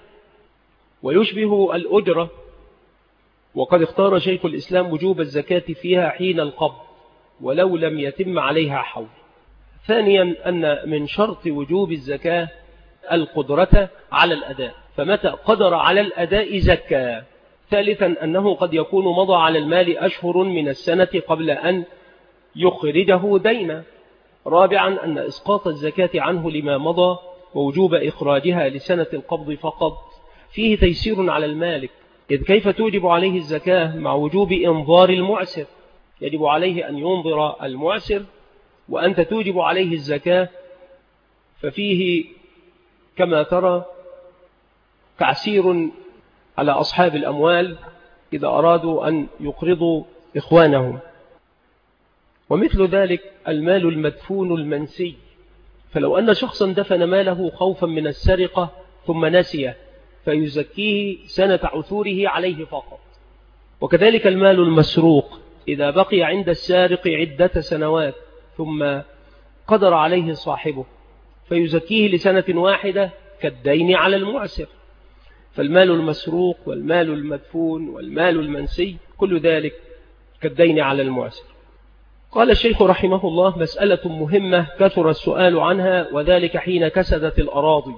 ويشبه الأجرة، وقد اختار شيخ الإسلام وجوب الزكاة فيها حين القبض ولو لم يتم عليها حول. ثانيا أن من شرط وجوب الزكاة القدرة على الأداء، فمتى قدر على الأداء زكى. ثالثا أنه قد يكون مضى على المال أشهر من السنة قبل أن يخرجه دينا. رابعا أن إسقاط الزكاة عنه لما مضى ووجوب إخراجها لسنة القبض فقط فيه تيسير على المالك، إذ كيف توجب عليه الزكاة مع وجوب إنظار المعسر؟ يجب عليه أن ينظر المعسر وأنت توجب عليه الزكاة، ففيه كما ترى تعسير على أصحاب الأموال إذا أرادوا أن يقرضوا إخوانهم. ومثل ذلك المال المدفون المنسي، فلو أن شخصا دفن ماله خوفا من السرقة ثم نسيه فيزكيه سنة عثوره عليه فقط. وكذلك المال المسروق إذا بقي عند السارق عدة سنوات ثم قدر عليه صاحبه فيزكيه لسنة واحدة كالدين على المعسر. فالمال المسروق والمال المدفون والمال المنسي كل ذلك كالدين على المعسر. قال الشيخ رحمه الله: مسألة مهمة كثر السؤال عنها، وذلك حين كسدت الأراضي.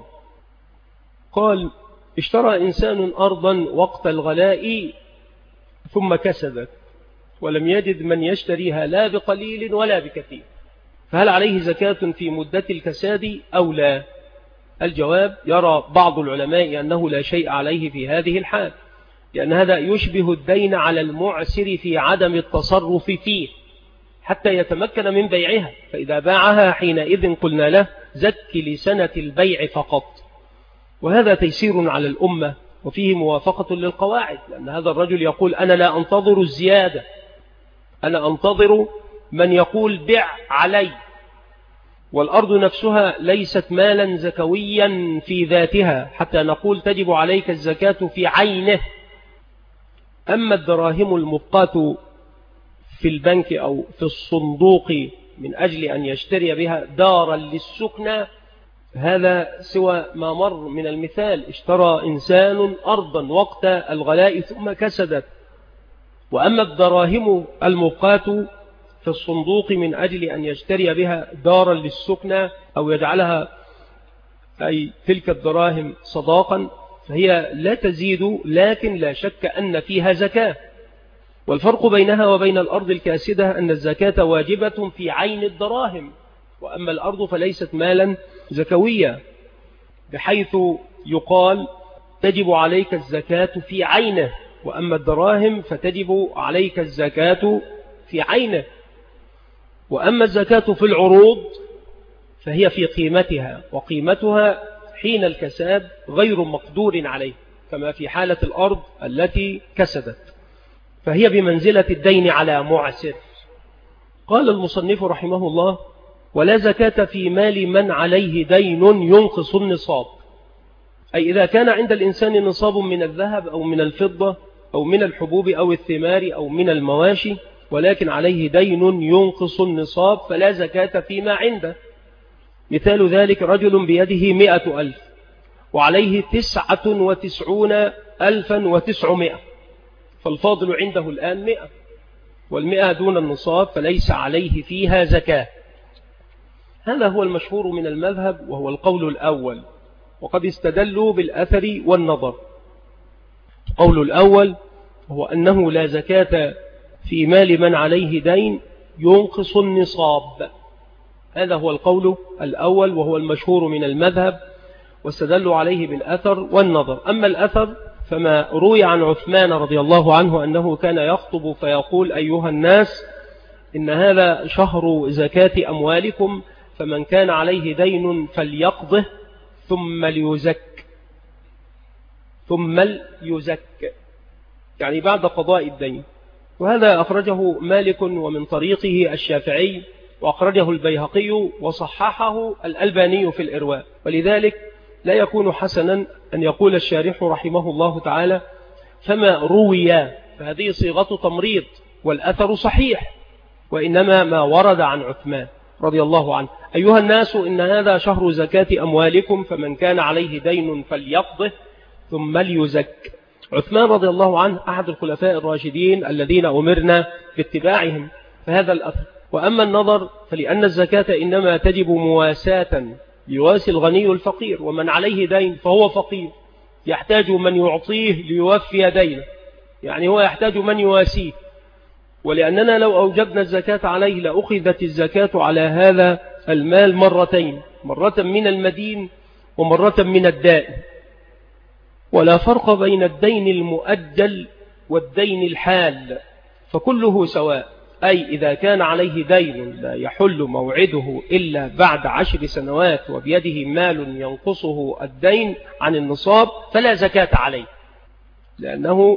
قال: اشترى إنسان أرضا وقت الغلاء ثم كسدت ولم يجد من يشتريها لا بقليل ولا بكثير، فهل عليه زكاة في مدة الكساد أو لا؟ الجواب: يرى بعض العلماء أنه لا شيء عليه في هذه الحال، لأن هذا يشبه الدين على المعسر في عدم التصرف فيه حتى يتمكن من بيعها، فإذا باعها حينئذ قلنا له زك لسنة البيع فقط. وهذا تيسير على الأمة وفيه موافقة للقواعد، لأن هذا الرجل يقول: أنا لا أنتظر الزيادة، أنا أنتظر من يقول بيع علي. والأرض نفسها ليست مالا زكويا في ذاتها حتى نقول تجب عليك الزكاة في عينه. أما الدراهم المبقاة في البنك أو في الصندوق من أجل أن يشتري بها دارا للسكنى، هذا سوى ما مر من المثال، اشترى إنسان أرضا وقت الغلاء ثم كسدت. وأما الدراهم المبقاة في الصندوق من أجل أن يشتري بها دارا للسكنى أو يجعلها أي تلك الدراهم صداقا، فهي لا تزيد، لكن لا شك أن فيها زكاة. والفرق بينها وبين الأرض الكاسدة أن الزكاة واجبة في عين الدراهم، وأما الأرض فليست مالا زكوية، بحيث يقال تجب عليك الزكاة في عينه، وأما الدراهم فتجب عليك الزكاة في عينه. وأما الزكاة في العروض فهي في قيمتها، وقيمتها حين الكساد غير مقدور عليه، كما في حالة الأرض التي كسدت، فهي بمنزلة الدين على معسر. قال المصنف رحمه الله: ولا زكاة في مال من عليه دين ينقص النصاب، أي إذا كان عند الإنسان نصاب من الذهب أو من الفضة أو من الحبوب أو الثمار أو من المواشي، ولكن عليه دين ينقص النصاب فلا زكاة فيما عنده. مثال ذلك: رجل بيده 100,000 وعليه 99,900، فالفاضل عنده الآن 100، وال100 دون النصاب فليس عليه فيها زكاة. هذا هو المشهور من المذهب وهو القول الأول، وقد استدلوا بالأثر والنظر. القول الأول هو أنه لا زكاة في مال من عليه دين ينقص النصاب. هذا هو القول الأول وهو المشهور من المذهب، واستدلوا عليه بالأثر والنظر. أما الأثر فما روي عن عثمان رضي الله عنه أنه كان يخطب فيقول: أيها الناس، إن هذا شهر زكاة أموالكم، فمن كان عليه دين فليقضه ثم ليزك، يعني بعد قضاء الدين. وهذا أخرجه مالك ومن طريقه الشافعي، وأخرجه البيهقي وصححه الألباني في الإرواء. ولذلك لا يكون حسنا أن يقول الشارح رحمه الله تعالى: فما روي، فهذه صيغة تمريض والأثر صحيح، وإنما ما ورد عن عثمان رضي الله عنه: أيها الناس، إن هذا شهر زكاة أموالكم، فمن كان عليه دين فليقضه ثم ليزك. عثمان رضي الله عنه أحد الخلفاء الراشدين الذين أمرنا باتباعهم، فهذا الأثر. وأما النظر فلأن الزكاة إنما تجب مواساة، يواسي الغني الفقير، ومن عليه دين فهو فقير يحتاج من يعطيه ليوفي دينه، يعني هو يحتاج من يواسيه. ولأننا لو أوجبنا الزكاة عليه لأخذت الزكاة على هذا المال مرتين، مرة من المدين ومرة من الدائن. ولا فرق بين الدين المؤجل والدين الحال، فكله سواء، أي إذا كان عليه دين لا يحل موعده إلا بعد 10 سنوات وبيده مال ينقصه الدين عن النصاب فلا زكاة عليه، لأنه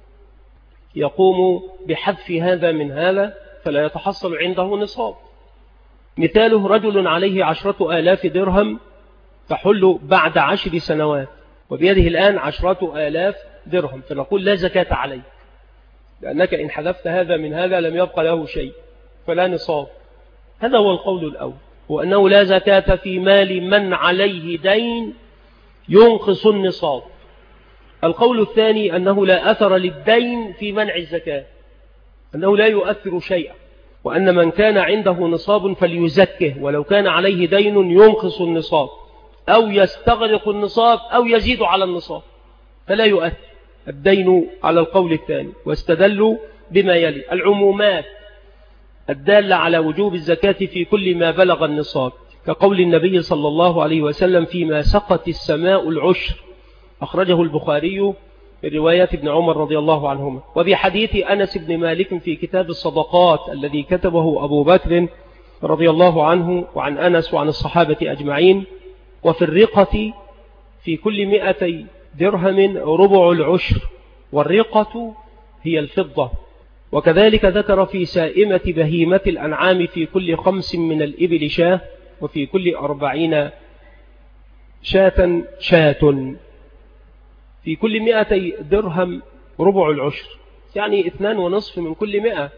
يقوم بحذف هذا من هذا فلا يتحصل عنده نصاب. مثاله: رجل عليه 10,000 درهم تحل بعد 10 سنوات وبيده الآن 10,000 درهم، فنقول لا زكاة عليه، لأنك إن حذفت هذا من هذا لم يبقى له شيء فلا نصاب. هذا هو القول الأول، وأنه لا زكاة في مال من عليه دين ينقص النصاب. القول الثاني أنه لا أثر للدين في منع الزكاة، أنه لا يؤثر شيئا، وأن من كان عنده نصاب فليزكه، ولو كان عليه دين ينقص النصاب أو يستغرق النصاب أو يزيد على النصاب فلا يؤثر الدين على القول الثاني. واستدلوا بما يلي: العمومات الدالة على وجوب الزكاة في كل ما بلغ النصاب، كقول النبي صلى الله عليه وسلم: فيما سقت السماء العشر، أخرجه البخاري برواية ابن عمر رضي الله عنهما. وبحديث أنس بن مالك في كتاب الصدقات الذي كتبه أبو بكر رضي الله عنه وعن أنس وعن الصحابة أجمعين: وفي الرقة في كل 200 درهم ربع العشر، والرقة هي الفضة. وكذلك ذكر في سائمة بهيمة الأنعام في كل 5 من الإبل شاة، وفي كل 40 شاة شاة. في كل 200 درهم ربع العشر، يعني 2.5 من كل 100.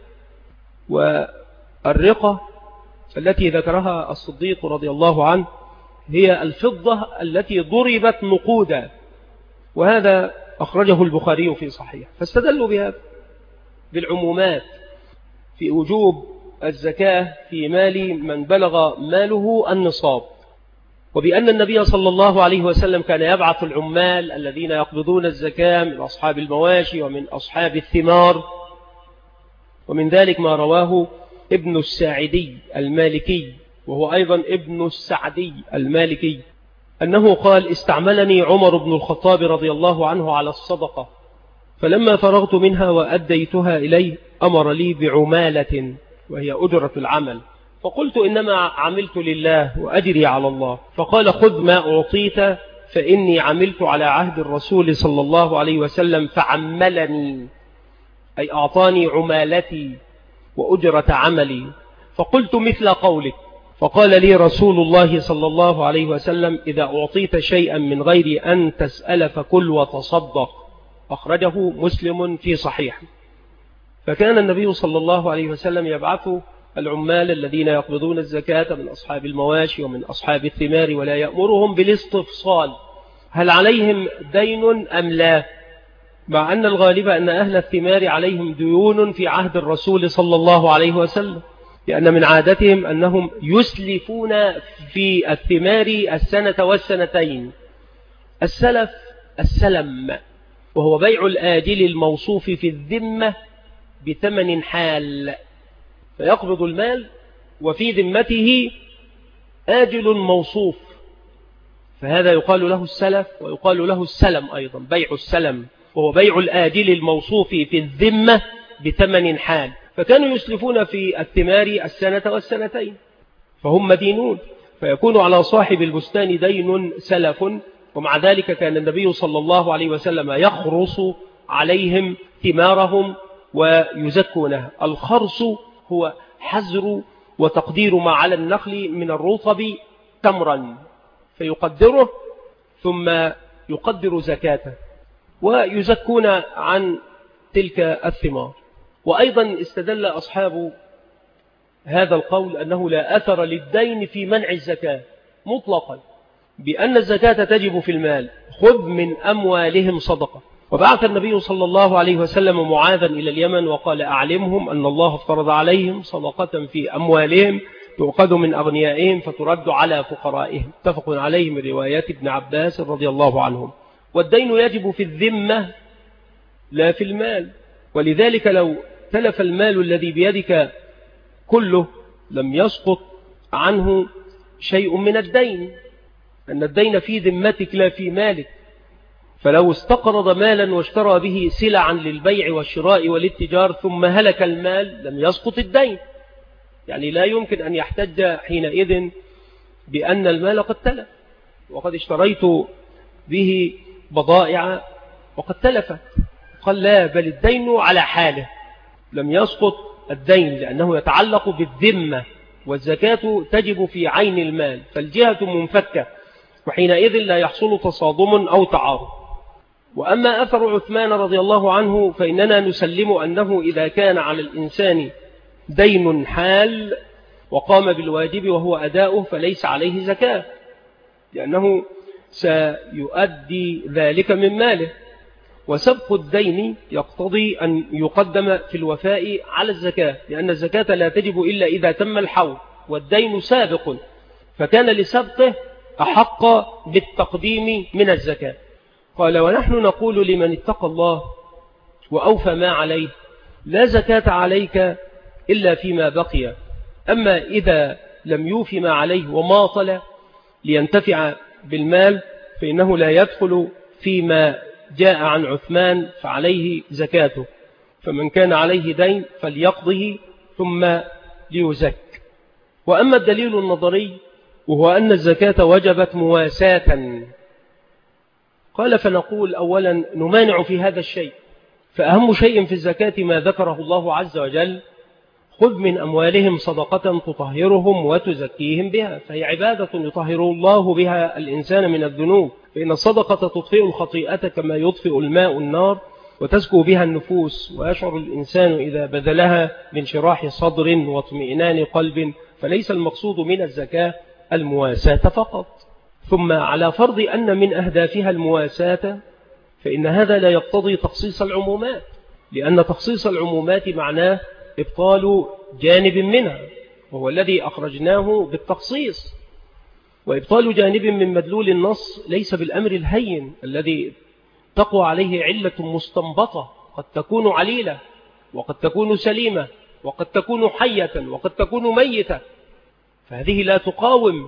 والرقة التي ذكرها الصديق رضي الله عنه هي الفضة التي ضربت نقودا، وهذا أخرجه البخاري في صحيح. فاستدلوا بهذا بالعمومات في وجوب الزكاة في مال من بلغ ماله النصاب، وبأن النبي صلى الله عليه وسلم كان يبعث العمال الذين يقبضون الزكاة من أصحاب المواشي ومن أصحاب الثمار. ومن ذلك ما رواه ابن الساعدي المالكي، وهو أيضا ابن السعدي المالكي، أنه قال: استعملني عمر بن الخطاب رضي الله عنه على الصدقة، فلما فرغت منها وأديتها إليه أمر لي بعمالة، وهي أجرة العمل، فقلت: إنما عملت لله وأجري على الله. فقال: خذ ما أعطيت، فإني عملت على عهد الرسول صلى الله عليه وسلم فعملني، أي أعطاني عمالتي وأجرة عملي. فقلت مثل قولك. فقال لي رسول الله صلى الله عليه وسلم: إذا أعطيت شيئا من غير أن تسأل فكل وتصدق. أخرجه مسلم في صحيح. فكان النبي صلى الله عليه وسلم يبعث العمال الذين يقبضون الزكاة من أصحاب المواشي ومن أصحاب الثمار، ولا يأمرهم بالاستفصال هل عليهم دين أم لا، مع أن الغالب أن أهل الثمار عليهم ديون في عهد الرسول صلى الله عليه وسلم، لأن من عادتهم أنهم يسلفون في الثمار السنة والسنتين. السلف السلم، وهو بيع الآجل الموصوف في الذمة بثمن حال، فيقبض المال وفي ذمته آجل موصوف، فهذا يقال له السلف ويقال له السلم أيضا، بيع السلم، وهو بيع الآجل الموصوف في الذمة بثمن حال. فكانوا يسلفون في الثمار السنة والسنتين، فهم مدينون، فيكون على صاحب البستان دين سلف، ومع ذلك كان النبي صلى الله عليه وسلم يخرص عليهم ثمارهم ويزكونها. الخرص هو حزر وتقدير ما على النخل من الرطب تمرا، فيقدره ثم يقدر زكاته ويزكون عن تلك الثمار. وأيضا استدل أصحاب هذا القول أنه لا أثر للدين في منع الزكاة مطلقا، بأن الزكاة تجب في المال، خذ من أموالهم صدقة. وبعث النبي صلى الله عليه وسلم معاذا إلى اليمن وقال أعلمهم أن الله افترض عليهم صدقة في أموالهم تؤخذ من أغنيائهم فترد على فقرائهم، متفق عليه من روايات ابن عباس رضي الله عنهم. والدين يجب في الذمة لا في المال، ولذلك لو تلف المال الذي بيدك كله لم يسقط عنه شيء من الدين، أن الدين في ذمتك لا في مالك. فلو استقرض مالا واشترى به سلعا للبيع والشراء والاتجار ثم هلك المال لم يسقط الدين، يعني لا يمكن أن يحتج حينئذ بأن المال قد تلف وقد اشتريت به بضائع وقد تلفت. قال لا، بل الدين على حاله، لم يسقط الدين لأنه يتعلق بالذمة، والزكاة تجب في عين المال، فالجهة منفكة، وحينئذ لا يحصل تصادم أو تعارض. وأما أثر عثمان رضي الله عنه فإننا نسلم أنه إذا كان على الإنسان دين حال وقام بالواجب وهو أداؤه فليس عليه زكاة، لأنه سيؤدي ذلك من ماله. وسبق الدين يقتضي أن يقدم في الوفاء على الزكاة، لأن الزكاة لا تجب إلا إذا تم الحول، والدين سابق، فكان لسبقه أحق بالتقديم من الزكاة. قال ونحن نقول لمن اتقى الله وأوفى ما عليه لا زكاة عليك إلا فيما بقي، أما إذا لم يوفي ما عليه وماطل لينتفع بالمال فإنه لا يدخل فيما جاء عن عثمان فعليه زكاته، فمن كان عليه دين فليقضه ثم ليزك. وأما الدليل النظري وهو أن الزكاة وجبت مواساة، قال فنقول أولا نمانع في هذا الشيء، فأهم شيء في الزكاة ما ذكره الله عز وجل، خذ من أموالهم صدقة تطهرهم وتزكيهم بها، فهي عبادة يطهر الله بها الإنسان من الذنوب، فإن الصدقة تطفئ الخطيئة كما يطفئ الماء النار وتزكو بها النفوس، ويشعر الإنسان إذا بذلها من شراح صدر واطمئنان قلب. فليس المقصود من الزكاة المواساة فقط. ثم على فرض أن من أهدافها المواساة فإن هذا لا يقتضي تخصيص العمومات، لأن تخصيص العمومات معناه إبطال جانب منها، وهو الذي أخرجناه بالتخصيص. وإبطال جانب من مدلول النص ليس بالأمر الهين الذي تقوى عليه علة مستنبطة، قد تكون عليلة وقد تكون سليمة وقد تكون حية وقد تكون ميتة، فهذه لا تقاوم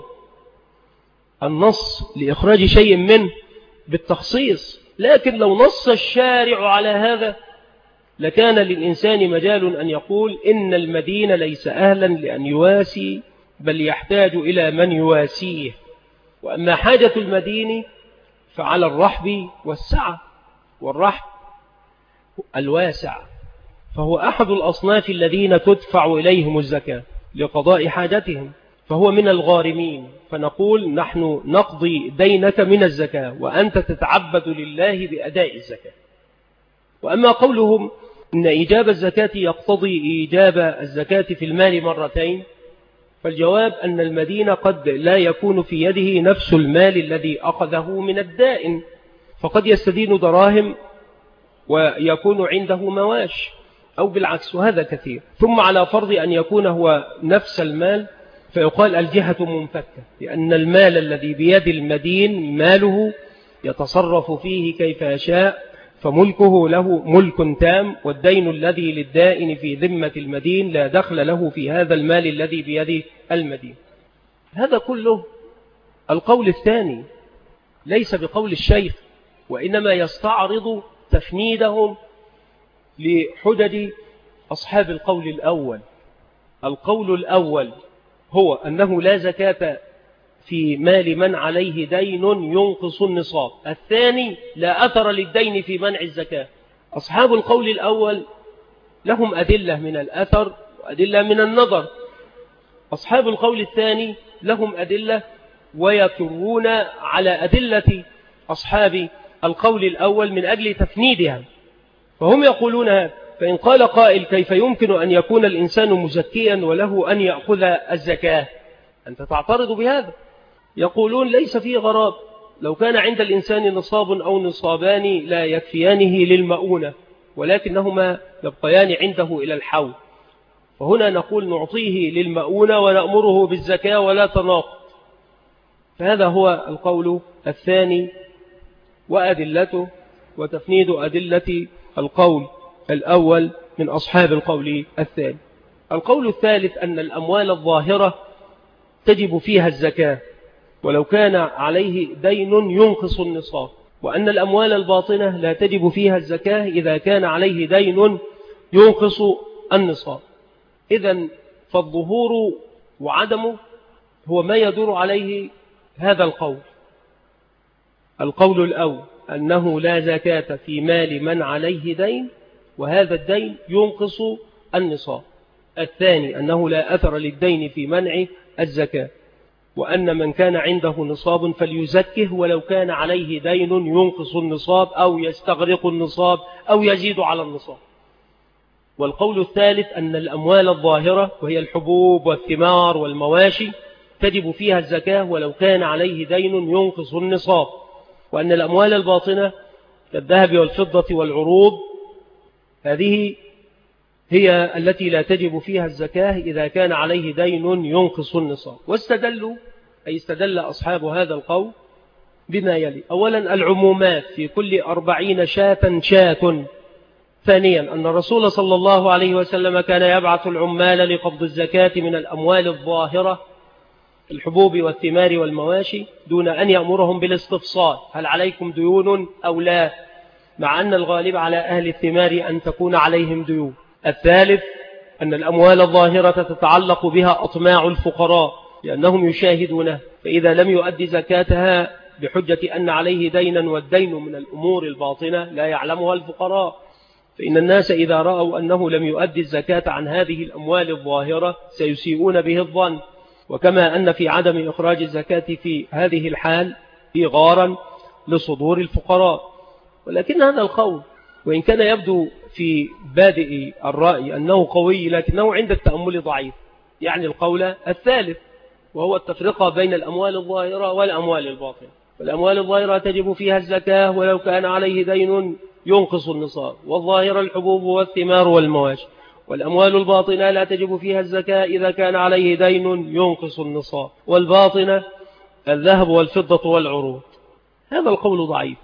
النص لإخراج شيء منه بالتخصيص. لكن لو نص الشارع على هذا لكان للإنسان مجال أن يقول إن المدين ليس أهلا لأن يواسي، بل يحتاج إلى من يواسيه. وأما حاجة المدين فعلى الرحب والسعة، والرحب الواسع فهو أحد الأصناف الذين تدفع إليهم الزكاة لقضاء حاجتهم، فهو من الغارمين، فنقول نحن نقضي دينك من الزكاة وأنت تتعبد لله بأداء الزكاة. وأما قولهم إن إيجاب الزكاة يقتضي إيجاب الزكاة في المال مرتين، فالجواب أن المدين قد لا يكون في يده نفس المال الذي أخذه من الدائن، فقد يستدين دراهم ويكون عنده مواش أو بالعكس، وهذا كثير. ثم على فرض أن يكون هو نفس المال فيقال الجهة منفكة، لأن المال الذي بيد المدين ماله يتصرف فيه كيف يشاء، فملكه له ملك تام، والدين الذي للدائن في ذمة المدين لا دخل له في هذا المال الذي بيد المدين. هذا كله القول الثاني ليس بقول الشيخ، وإنما يستعرض تفنيدهم لحجج أصحاب القول الأول. القول الأول هو أنه لا زكاة في مال من عليه دين ينقص النصاب. الثاني لا أثر للدين في منع الزكاة. أصحاب القول الأول لهم أدلة من الأثر وأدلة من النظر. أصحاب القول الثاني لهم أدلة ويكرون على أدلة أصحاب القول الأول من أجل تفنيدها، فهم يقولون هذا. فإن قال قائل كيف يمكن أن يكون الإنسان مزكيا وله أن يأخذ الزكاة؟ أنت تعترض بهذا. يقولون ليس فيه غراب، لو كان عند الإنسان نصاب أو نصابان لا يكفيانه للمؤونة، ولكنهما يبقيان عنده إلى الحول، فهنا نقول نعطيه للمؤونة ونأمره بالزكاة ولا تناقض. فهذا هو القول الثاني وأدلته وتفنيد أدلة القول الأول من أصحاب القول الثاني. القول الثالث أن الأموال الظاهرة تجب فيها الزكاة ولو كان عليه دين ينقص النصاب، وأن الأموال الباطنة لا تجب فيها الزكاة إذا كان عليه دين ينقص النصاب. إذن فالظهور وعدمه هو ما يدور عليه هذا القول. القول الأول أنه لا زكاة في مال من عليه دين وهذا الدين ينقص النصاب. الثاني أنه لا أثر للدين في منع الزكاة، وأن من كان عنده نصاب فليزكه ولو كان عليه دين ينقص النصاب أو يستغرق النصاب أو يزيد على النصاب. والقول الثالث أن الأموال الظاهرة وهي الحبوب والثمار والمواشي تجب فيها الزكاة ولو كان عليه دين ينقص النصاب، وأن الأموال الباطنة كالذهب والفضة والعروض هذه هي التي لا تجب فيها الزكاة إذا كان عليه دين ينقص النصاب. واستدلوا أي استدل أصحاب هذا القول بما يلي: أولا العمومات في كل 40 شاة شاة. ثانيا أن الرسول صلى الله عليه وسلم كان يبعث العمال لقبض الزكاة من الأموال الظاهرة الحبوب والثمار والمواشي دون أن يأمرهم بالاستفصال هل عليكم ديون أو لا، مع أن الغالب على أهل الثمار أن تكون عليهم ديون. الثالث أن الأموال الظاهرة تتعلق بها أطماع الفقراء لأنهم يشاهدونه، فإذا لم يؤدي زكاتها بحجة أن عليه دينا والدين من الأمور الباطنة لا يعلمها الفقراء، فإن الناس إذا رأوا أنه لم يؤدي الزكاة عن هذه الأموال الظاهرة سيسيئون به الظن. وكما أن في عدم إخراج الزكاة في هذه الحال إغارا لصدور الفقراء. ولكن هذا القول وإن كان يبدو في بادئ الرأي أنه قوي لكنه عند التأمل ضعيف، يعني القول الثالث وهو التفرقة بين الأموال الظاهرة والأموال الباطنة. والأموال الظاهرة تجب فيها الزكاة ولو كان عليه دين ينقص النصاب، والظاهرة الحبوب والثمار والمواشي، والأموال الباطنة لا تجب فيها الزكاة إذا كان عليه دين ينقص النصاب، والباطنة الذهب والفضة والعروض. هذا القول ضعيف.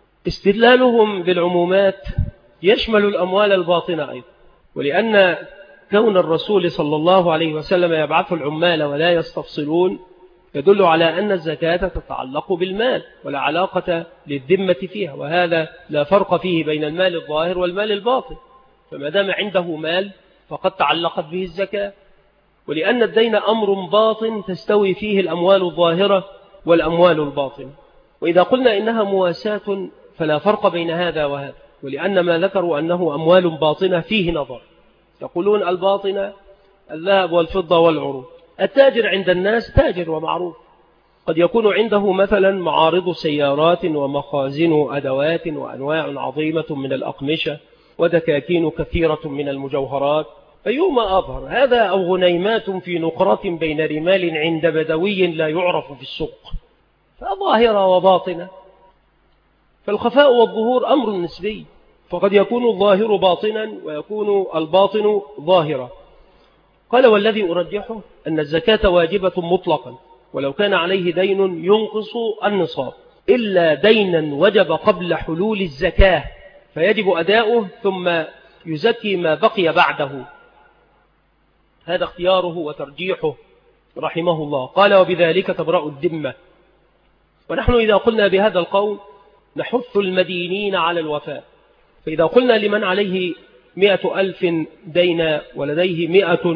استدلالهم بالعمومات يشمل الأموال الباطنة أيضا، ولأن كون الرسول صلى الله عليه وسلم يبعث العمال ولا يستفصلون يدل على أن الزكاة تتعلق بالمال ولا علاقة للذمة فيها، وهذا لا فرق فيه بين المال الظاهر والمال الباطن، فما دام عنده مال فقد تعلقت به الزكاة. ولأن الدين أمر باطن تستوي فيه الأموال الظاهرة والأموال الباطنة، وإذا قلنا إنها مواساة فلا فرق بين هذا وهذا، ولأن ما ذكروا أنه أموال باطنة فيه نظر. يقولون الباطنة الذهب والفضة والعروض. التاجر عند الناس تاجر ومعروف، قد يكون عنده مثلا معارض سيارات ومخازن أدوات وأنواع عظيمة من الأقمشة ودكاكين كثيرة من المجوهرات، أيهما أظهر، هذا أو غنيمات في نقرة بين رمال عند بدوي لا يعرف في السوق، فظاهرة وباطنة. فالخفاء والظهور أمر نسبي، فقد يكون الظاهر باطنا ويكون الباطن ظاهرا. قال والذي أرجحه أن الزكاة واجبة مطلقا ولو كان عليه دين ينقص النصاب، إلا دينا وجب قبل حلول الزكاة فيجب أداؤه ثم يزكي ما بقي بعده. هذا اختياره وترجيحه رحمه الله. قال وبذلك تبرأ الذمة. ونحن إذا قلنا بهذا القول نحث المدينين على الوفاء. فإذا قلنا لمن عليه 100,000 دين ولديه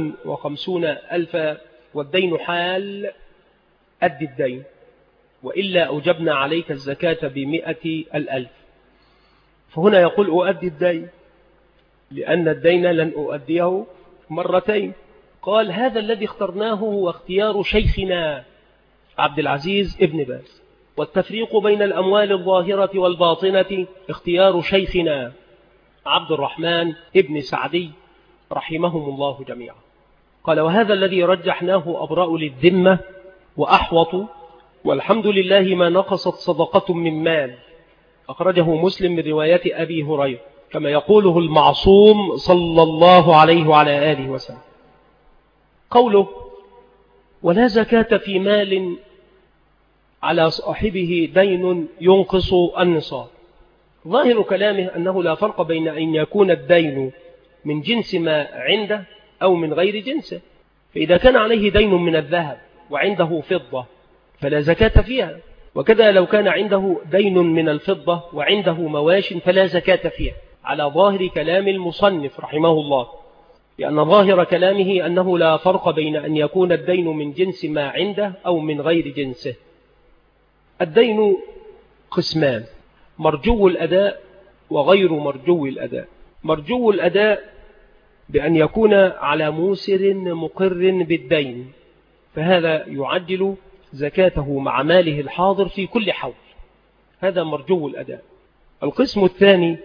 150,000 والدين حال أد الدين، وإلا أوجبنا عليك الزكاة ب100,000. فهنا يقول أؤدي الدين لأن الدين لن أؤديه مرتين. قال هذا الذي اخترناه هو اختيار شيخنا عبد العزيز ابن باز، والتفريق بين الأموال الظاهرة والباطنة اختيار شيخنا عبد الرحمن ابن سعدي رحمهم الله جميعا. قال وهذا الذي رجحناه أبرأ للذمة وأحوط، والحمد لله ما نقصت صدقة من مال. أخرجه مسلم من رواية أبي هريرة كما يقوله المعصوم صلى الله عليه وعلى آله وسلم. قوله ولا زكاة في مال على صاحبه دين ينقص النصاب، ظاهر كلامه أنه لا فرق بين أن يكون الدين من جنس ما عنده أو من غير جنسه. فإذا كان عليه دين من الذهب وعنده فضة فلا زكاة فيها، وكذا لو كان عنده دين من الفضة وعنده مواش فلا زكاة فيها، على ظاهر كلام المصنف رحمه الله، لأن ظاهر كلامه أنه لا فرق بين أن يكون الدين من جنس ما عنده أو من غير جنسه. الدين قسمان: مرجو الأداء وغير مرجو الأداء. مرجو الأداء بأن يكون على موسر مقر بالدين، فهذا يعجل زكاته مع ماله الحاضر في كل حول، هذا مرجو الأداء. القسم الثاني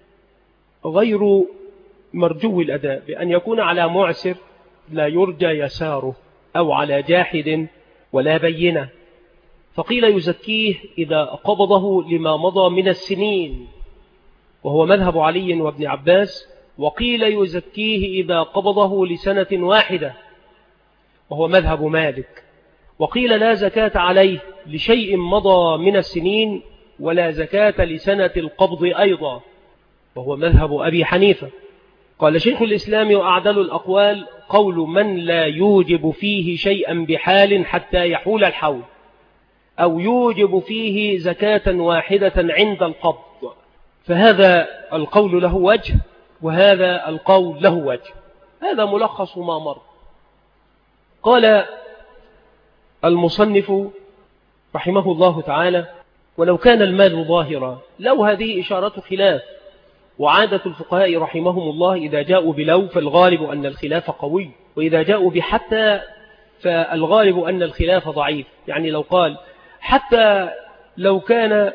غير مرجو الأداء، بأن يكون على معسر لا يرجى يساره، أو على جاحد ولا بينة، فقيل يزكيه إذا قبضه لما مضى من السنين، وهو مذهب علي وابن عباس، وقيل يزكيه إذا قبضه لسنة واحدة، وهو مذهب مالك، وقيل لا زكاة عليه لشيء مضى من السنين ولا زكاة لسنة القبض أيضا، وهو مذهب أبي حنيفة. قال شيخ الإسلام وأعدل الأقوال قول من لا يوجب فيه شيئا بحال حتى يحول الحول، أو يوجب فيه زكاة واحدة عند القبض، فهذا القول له وجه وهذا القول له وجه. هذا ملخص ما مر. قال المصنف رحمه الله تعالى ولو كان المال ظاهرا، لو هذه إشارة خلاف، وعادة الفقهاء رحمهم الله إذا جاءوا بلو فالغالب أن الخلاف قوي، وإذا جاءوا بحتى فالغالب أن الخلاف ضعيف. يعني لو قال حتى لو كان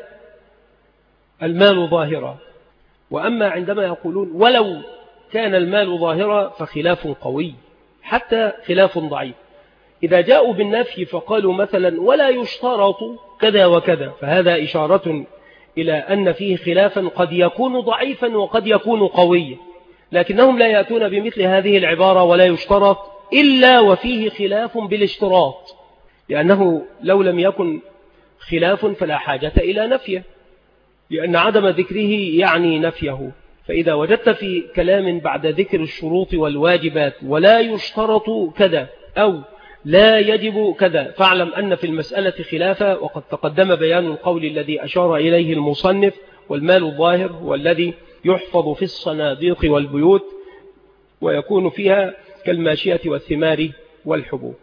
المال ظاهرا، وأما عندما يقولون ولو كان المال ظاهرا فخلاف قوي، حتى خلاف ضعيف. إذا جاءوا بالنفي فقالوا مثلا ولا يشترط كذا وكذا، فهذا إشارة إلى أن فيه خلافا قد يكون ضعيفا وقد يكون قويا، لكنهم لا يأتون بمثل هذه العبارة ولا يشترط إلا وفيه خلاف بالاشتراط، لأنه لو لم يكن خلاف فلا حاجة إلى نفيه، لأن عدم ذكره يعني نفيه. فإذا وجدت في كلام بعد ذكر الشروط والواجبات ولا يشترط كذا أو لا يجب كذا، فاعلم أن في المسألة خلافا، وقد تقدم بيان القول الذي أشار إليه المصنف، والمال الظاهر والذي يحفظ في الصناديق والبيوت ويكون فيها كالماشية والثمار والحبوب.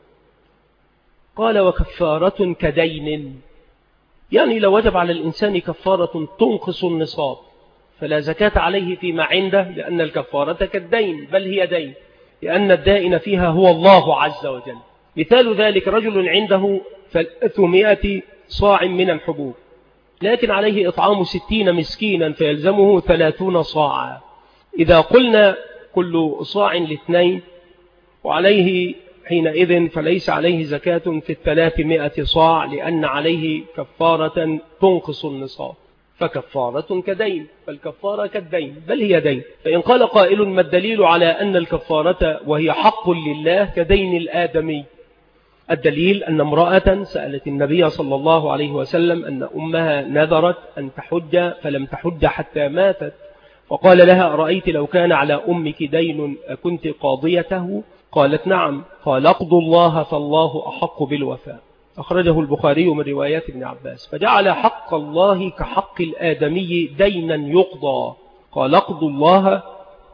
قال وكفارة كدين، يعني لو وجب على الإنسان كفارة تنقص النصاب فلا زكاة عليه فيما عنده، لأن الكفارة كالدين، بل هي دين، لأن الدائن فيها هو الله عز وجل. مثال ذلك رجل عنده 300 صاع من الحبوب، لكن عليه إطعام 60 مسكينا فيلزمه 30 صاعا. إذا قلنا كل صاع ل2 وعليه حينئذ فليس عليه زكاة في 300 صاع، لأن عليه كفارة تنقص النصاب، فكفارة كدين، فالكفارة كالدين بل هي دين. فإن قال قائل ما الدليل على أن الكفارة وهي حق لله كدين الآدمي؟ الدليل أن امرأة سألت النبي صلى الله عليه وسلم أن أمها نذرت أن تحج فلم تحج حتى ماتت، وقال لها: أرأيت لو كان على أمك دين أكنت قاضيته؟ قالت: نعم. قال: اقضوا الله فالله أحق بالوفاء. أخرجه البخاري من روايات ابن عباس. فجعل حق الله كحق الآدمي دينا يقضى. قال: اقضوا الله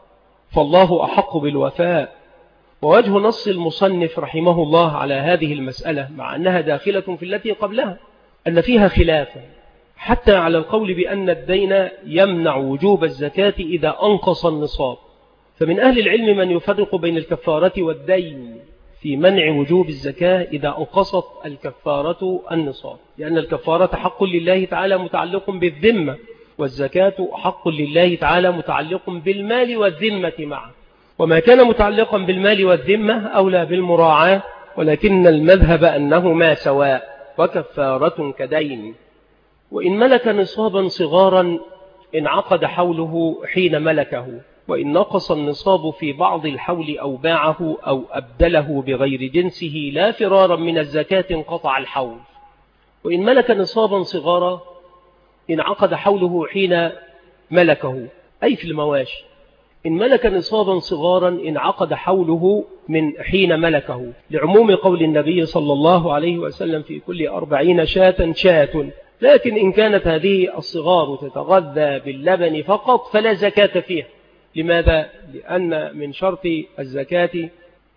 فالله أحق بالوفاء. ووجه نص المصنف رحمه الله على هذه المسألة مع أنها داخلة في التي قبلها أن فيها خلافا، حتى على القول بأن الدين يمنع وجوب الزكاة إذا أنقص النصاب. فمن أهل العلم من يفرق بين الكفارة والدين في منع وجوب الزكاة إذا أنقصت الكفارة النصاب، لأن الكفارة حق لله تعالى متعلق بالذمة، والزكاة حق لله تعالى متعلق بالمال والذمة معا. وما كان متعلقا بالمال والذمة أولى بالمراعاة، ولكن المذهب أنهما سواء وكفارة كدين. وإن ملك نصابا صغارا انعقد حوله حين ملكه، وإن نقص النصاب في بعض الحول أو باعه أو أبدله بغير جنسه لا فرارا من الزكاة انقطع الحول. وإن ملك نصابا صغارا انعقد حوله حين ملكه، أي في المواشي. إن ملك نصابا صغارا انعقد حوله من حين ملكه، لعموم قول النبي صلى الله عليه وسلم: في كل 40 شاة شاة. لكن إن كانت هذه الصغار تتغذى باللبن فقط فلا زكاة فيها. لماذا؟ لأن من شرط الزكاة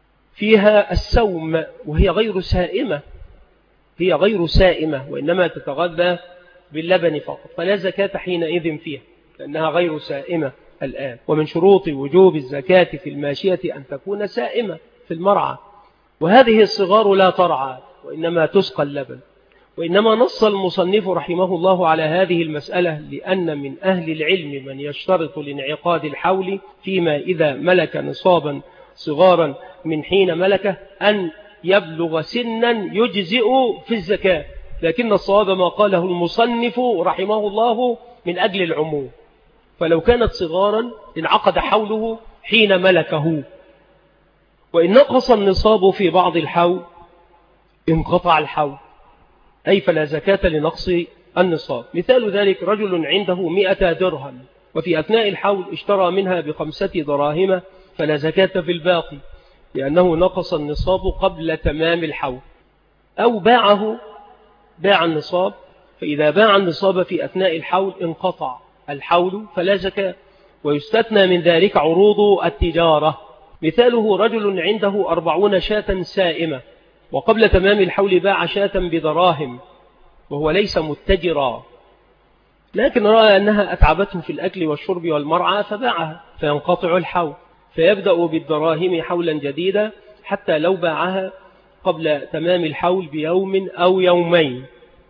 فيها السوم، وهي غير سائمة، هي غير سائمة وإنما تتغذى باللبن فقط، فلا زكاة حينئذ فيها لأنها غير سائمة الآن. ومن شروط وجوب الزكاة في الماشية أن تكون سائمة في المرعى، وهذه الصغار لا ترعى وإنما تسقى اللبن. وإنما نص المصنف رحمه الله على هذه المسألة لأن من أهل العلم من يشترط لانعقاد الحول فيما إذا ملك نصابا صغارا من حين ملكه أن يبلغ سنا يجزئ في الزكاة، لكن الصواب ما قاله المصنف رحمه الله من أجل العموم. فلو كانت صغارا انعقد حوله حين ملكه، وإن نقص النصاب في بعض الحول انقطع الحول، أي فلا زكاة لنقص النصاب. مثال ذلك: رجل عنده 100 درهم وفي أثناء الحول اشترى منها ب5 دراهم، فلا زكاة في الباقي لأنه نقص النصاب قبل تمام الحول. أو باع النصاب، فإذا باع النصاب في أثناء الحول انقطع الحول فلا زكاة. ويستثنى من ذلك عروض التجارة. مثاله: رجل عنده 40 شاة سائمة وقبل تمام الحول باع شاة بدراهم وهو ليس متجرا، لكن رأى أنها أتعبته في الأكل والشرب والمرعى فباعها، فينقطع الحول، فيبدأ بالدراهم حولا جديدا حتى لو باعها قبل تمام الحول بيوم أو يومين.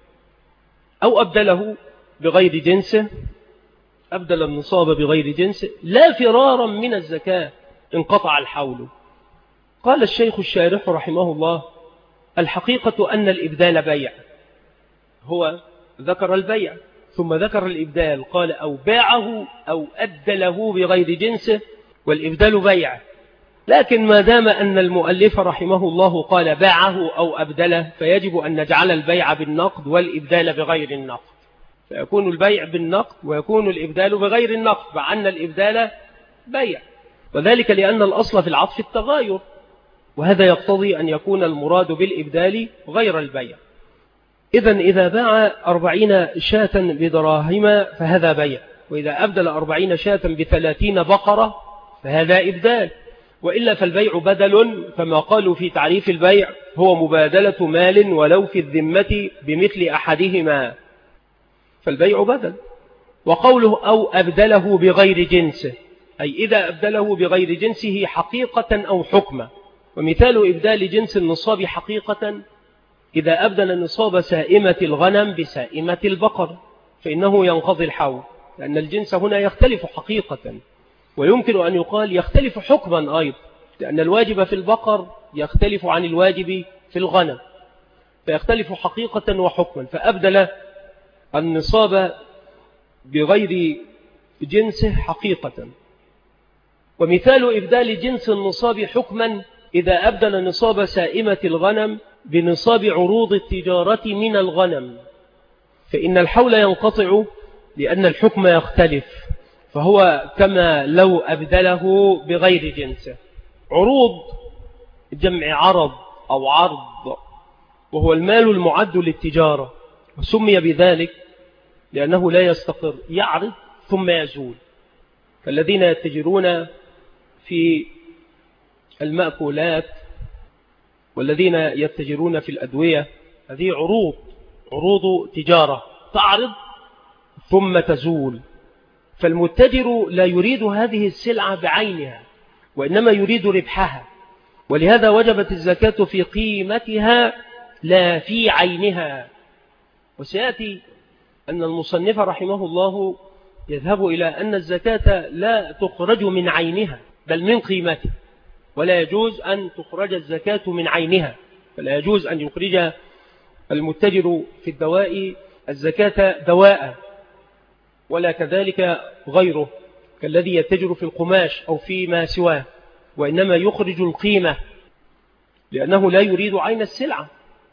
أو أبدله بغير جنسه، أبدل النصاب بغير جنسه لا فرارا من الزكاة انقطع الحول. قال الشيخ الشارح رحمه الله: الحقيقة أن الإبدال بيع. هو ذكر البيع ثم ذكر الإبدال، قال: أو باعه أو أبدله بغير جنسه، والإبدال بيع. لكن ما دام أن المؤلف رحمه الله قال باعه أو أبدله، فيجب أن نجعل البيع بالنقد والإبدال بغير النقد، فيكون البيع بالنقد ويكون الإبدال بغير النقد، مع أن الإبدال بيع، وذلك لأن الأصل في العطف التغاير، وهذا يقتضي أن يكون المراد بالإبدال غير البيع. إذن إذا باع 40 شاة بدراهم فهذا بيع، وإذا أبدل 40 شاة ب30 بقرة فهذا إبدال، وإلا فالبيع بدل، كما قالوا في تعريف البيع: هو مبادلة مال ولو في الذمة بمثل أحدهما، فالبيع بدل. وقوله أو أبدله بغير جنسه، أي إذا أبدله بغير جنسه حقيقة أو حكمة. ومثال إبدال جنس النصاب حقيقة: إذا أبدل النصاب سائمة الغنم بسائمة البقر فإنه ينقضي الحول، لأن الجنس هنا يختلف حقيقة، ويمكن أن يقال يختلف حكما أيضا، لأن الواجب في البقر يختلف عن الواجب في الغنم، فيختلف حقيقة وحكما، فأبدل النصاب بغير جنسه حقيقة. ومثال إبدال جنس النصاب حكما: إذا أبدل نصاب سائمة الغنم بنصاب عروض التجارة من الغنم، فإن الحول ينقطع لأن الحكم يختلف، فهو كما لو أبدله بغير جنسه. عروض جمع عرض أو عرض، وهو المال المعد للتجارة، وسمي بذلك لأنه لا يستقر، يعرض ثم يزول، فالذين يتجرون في المأكولات والذين يتجرون في الأدوية، هذه عروض تجارة تعرض ثم تزول. فالمتجر لا يريد هذه السلعة بعينها، وإنما يريد ربحها، ولهذا وجبت الزكاة في قيمتها لا في عينها. وسيأتي أن المصنف رحمه الله يذهب إلى أن الزكاة لا تخرج من عينها بل من قيمتها، ولا يجوز أن تخرج الزكاة من عينها، فلا يجوز أن يخرج المتجر في الدواء الزكاة دواء، ولا كذلك غيره كالذي يتجر في القماش أو فيما سواه، وإنما يخرج القيمة، لأنه لا يريد عين السلعة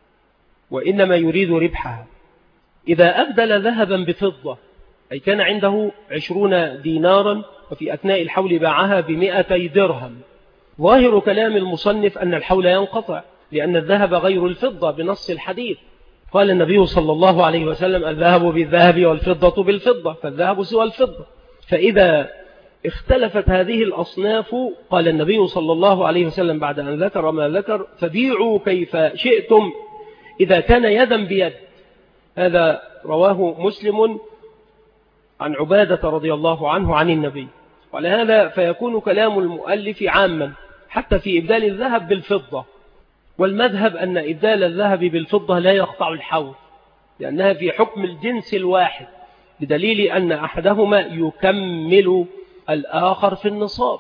وإنما يريد ربحها. إذا أبدل ذهبا بفضة، أي كان عنده 20 دينارا وفي أثناء الحول باعها ب200 درهم، ظاهر كلام المصنف أن الحول ينقطع، لأن الذهب غير الفضة بنص الحديث. قال النبي صلى الله عليه وسلم: الذهب بالذهب والفضة بالفضة، فالذهب سوى الفضة. فإذا اختلفت هذه الأصناف، قال النبي صلى الله عليه وسلم بعد أن ذكر ما ذكر: فبيعوا كيف شئتم إذا كان يدا بيد. هذا رواه مسلم عن عبادة رضي الله عنه عن النبي. ولهذا فيكون كلام المؤلف عاما حتى في إبدال الذهب بالفضة. والمذهب أن إبدال الذهب بالفضة لا يقطع الحول، لأنها في حكم الجنس الواحد، بدليل أن أحدهما يكمل الآخر في النصاب،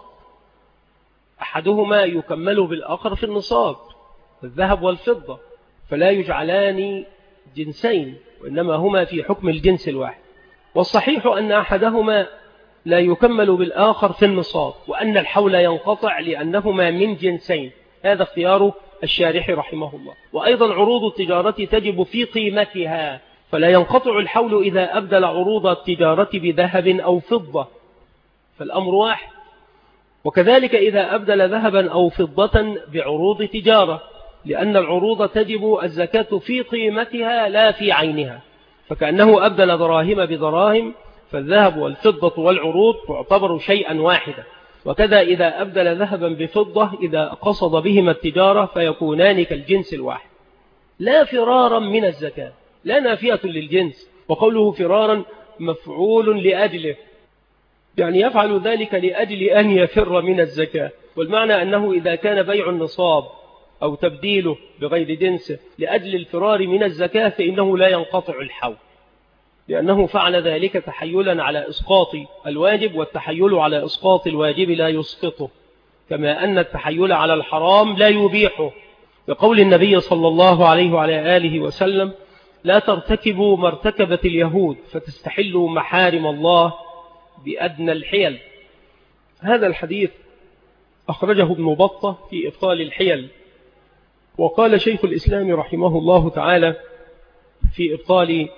أحدهما يكمل بالآخر في النصاب، الذهب والفضة، فلا يجعلان جنسين، وإنما هما في حكم الجنس الواحد. والصحيح أن أحدهما لا يكمل بالآخر في النصاب، وأن الحول ينقطع لأنهما من جنسين. هذا اختيار الشارح رحمه الله. وأيضا عروض التجارة تجب في قيمتها، فلا ينقطع الحول إذا أبدل عروض التجارة بذهب أو فضة، فالأمر واحد. وكذلك إذا أبدل ذهبا أو فضة بعروض تجارة، لأن العروض تجب الزكاة في قيمتها لا في عينها، فكأنه أبدل دراهم بدراهم، فالذهب والفضة والعروض تعتبر شيئا واحدا. وكذا إذا أبدل ذهبا بفضة إذا قصد بهما التجارة فيكونان كالجنس الواحد. لا فرارا من الزكاة، لا نافية للجنس، وقوله فرارا مفعول لأجله، يعني يفعل ذلك لأجل أن يفر من الزكاة. والمعنى أنه إذا كان بيع النصاب أو تبديله بغير جنسه لأجل الفرار من الزكاة فإنه لا ينقطع الحول، لأنه فعل ذلك تحيلا على إسقاط الواجب، والتحيل على إسقاط الواجب لا يسقطه، كما أن التحيل على الحرام لا يبيحه، بقول النبي صلى الله عليه وعلى آله وسلم: لا ترتكبوا ما ارتكبت اليهود فتستحلوا محارم الله بأدنى الحيل. هذا الحديث أخرجه ابن بطة في إبطال الحيل. وقال شيخ الإسلام رحمه الله تعالى في إبطال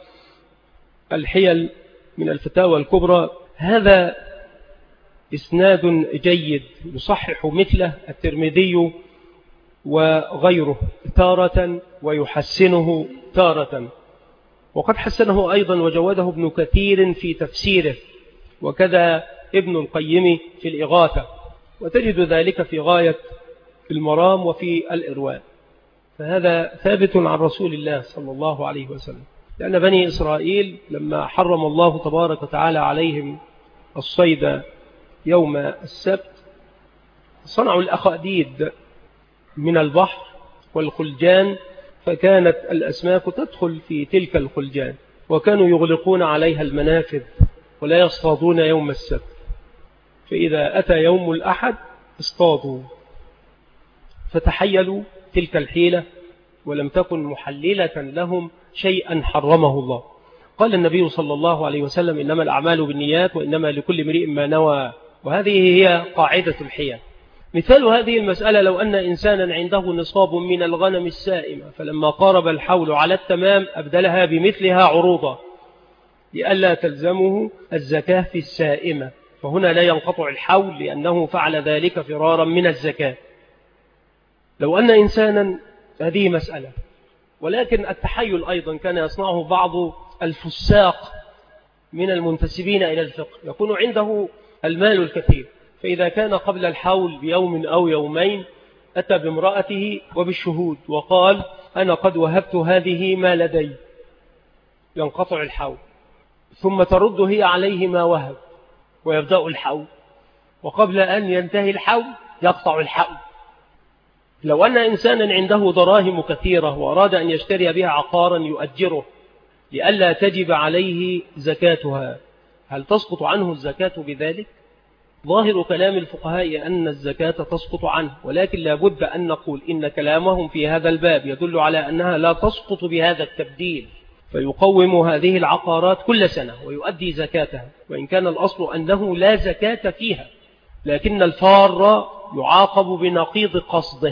الحيل من الفتاوى الكبرى: هذا إسناد جيد يصحح مثله الترمذي وغيره تارة ويحسنه تارة، وقد حسنه أيضا وجوده ابن كثير في تفسيره، وكذا ابن القيم في الإغاثة، وتجد ذلك في غاية المرام وفي الإرواء. فهذا ثابت عن رسول الله صلى الله عليه وسلم، لأن بني إسرائيل لما حرم الله تبارك وتعالى عليهم الصيد يوم السبت صنعوا الأخاديد من البحر والخلجان، فكانت الأسماك تدخل في تلك الخلجان، وكانوا يغلقون عليها المنافذ ولا يصطادون يوم السبت، فإذا أتى يوم الأحد اصطادوا، فتحيلوا تلك الحيلة ولم تكن محللة لهم شيئا حرمه الله. قال النبي صلى الله عليه وسلم: إنما الأعمال بالنيات وإنما لكل امرئ ما نوى، وهذه هي قاعدة الحيل. مثال هذه المسألة: لو أن إنسانا عنده نصاب من الغنم السائمة، فلما قارب الحول على التمام أبدلها بمثلها عروضا لئلا تلزمه الزكاة في السائمة، فهنا لا ينقطع الحول لأنه فعل ذلك فرارا من الزكاة. لو أن إنسانا، هذه مسألة، ولكن التحيل أيضا كان يصنعه بعض الفساق من المنتسبين إلى الفقه، يكون عنده المال الكثير، فإذا كان قبل الحول بيوم أو يومين أتى بامرأته وبالشهود وقال أنا قد وهبت هذه ما لدي، ينقطع الحول، ثم ترد هي عليه ما وهب ويبدأ الحول، وقبل أن ينتهي الحول يقطع الحول. لو أن إنسانا عنده دراهم كثيرة وأراد أن يشتري بها عقارا يؤجره لئلا تجب عليه زكاتها، هل تسقط عنه الزكاة بذلك؟ ظاهر كلام الفقهاء أن الزكاة تسقط عنه، ولكن لابد أن نقول إن كلامهم في هذا الباب يدل على أنها لا تسقط بهذا التبديل، فيقوم هذه العقارات كل سنة ويؤدي زكاتها، وإن كان الأصل أنه لا زكاة فيها، لكن الفار يعاقب بنقيض قصده.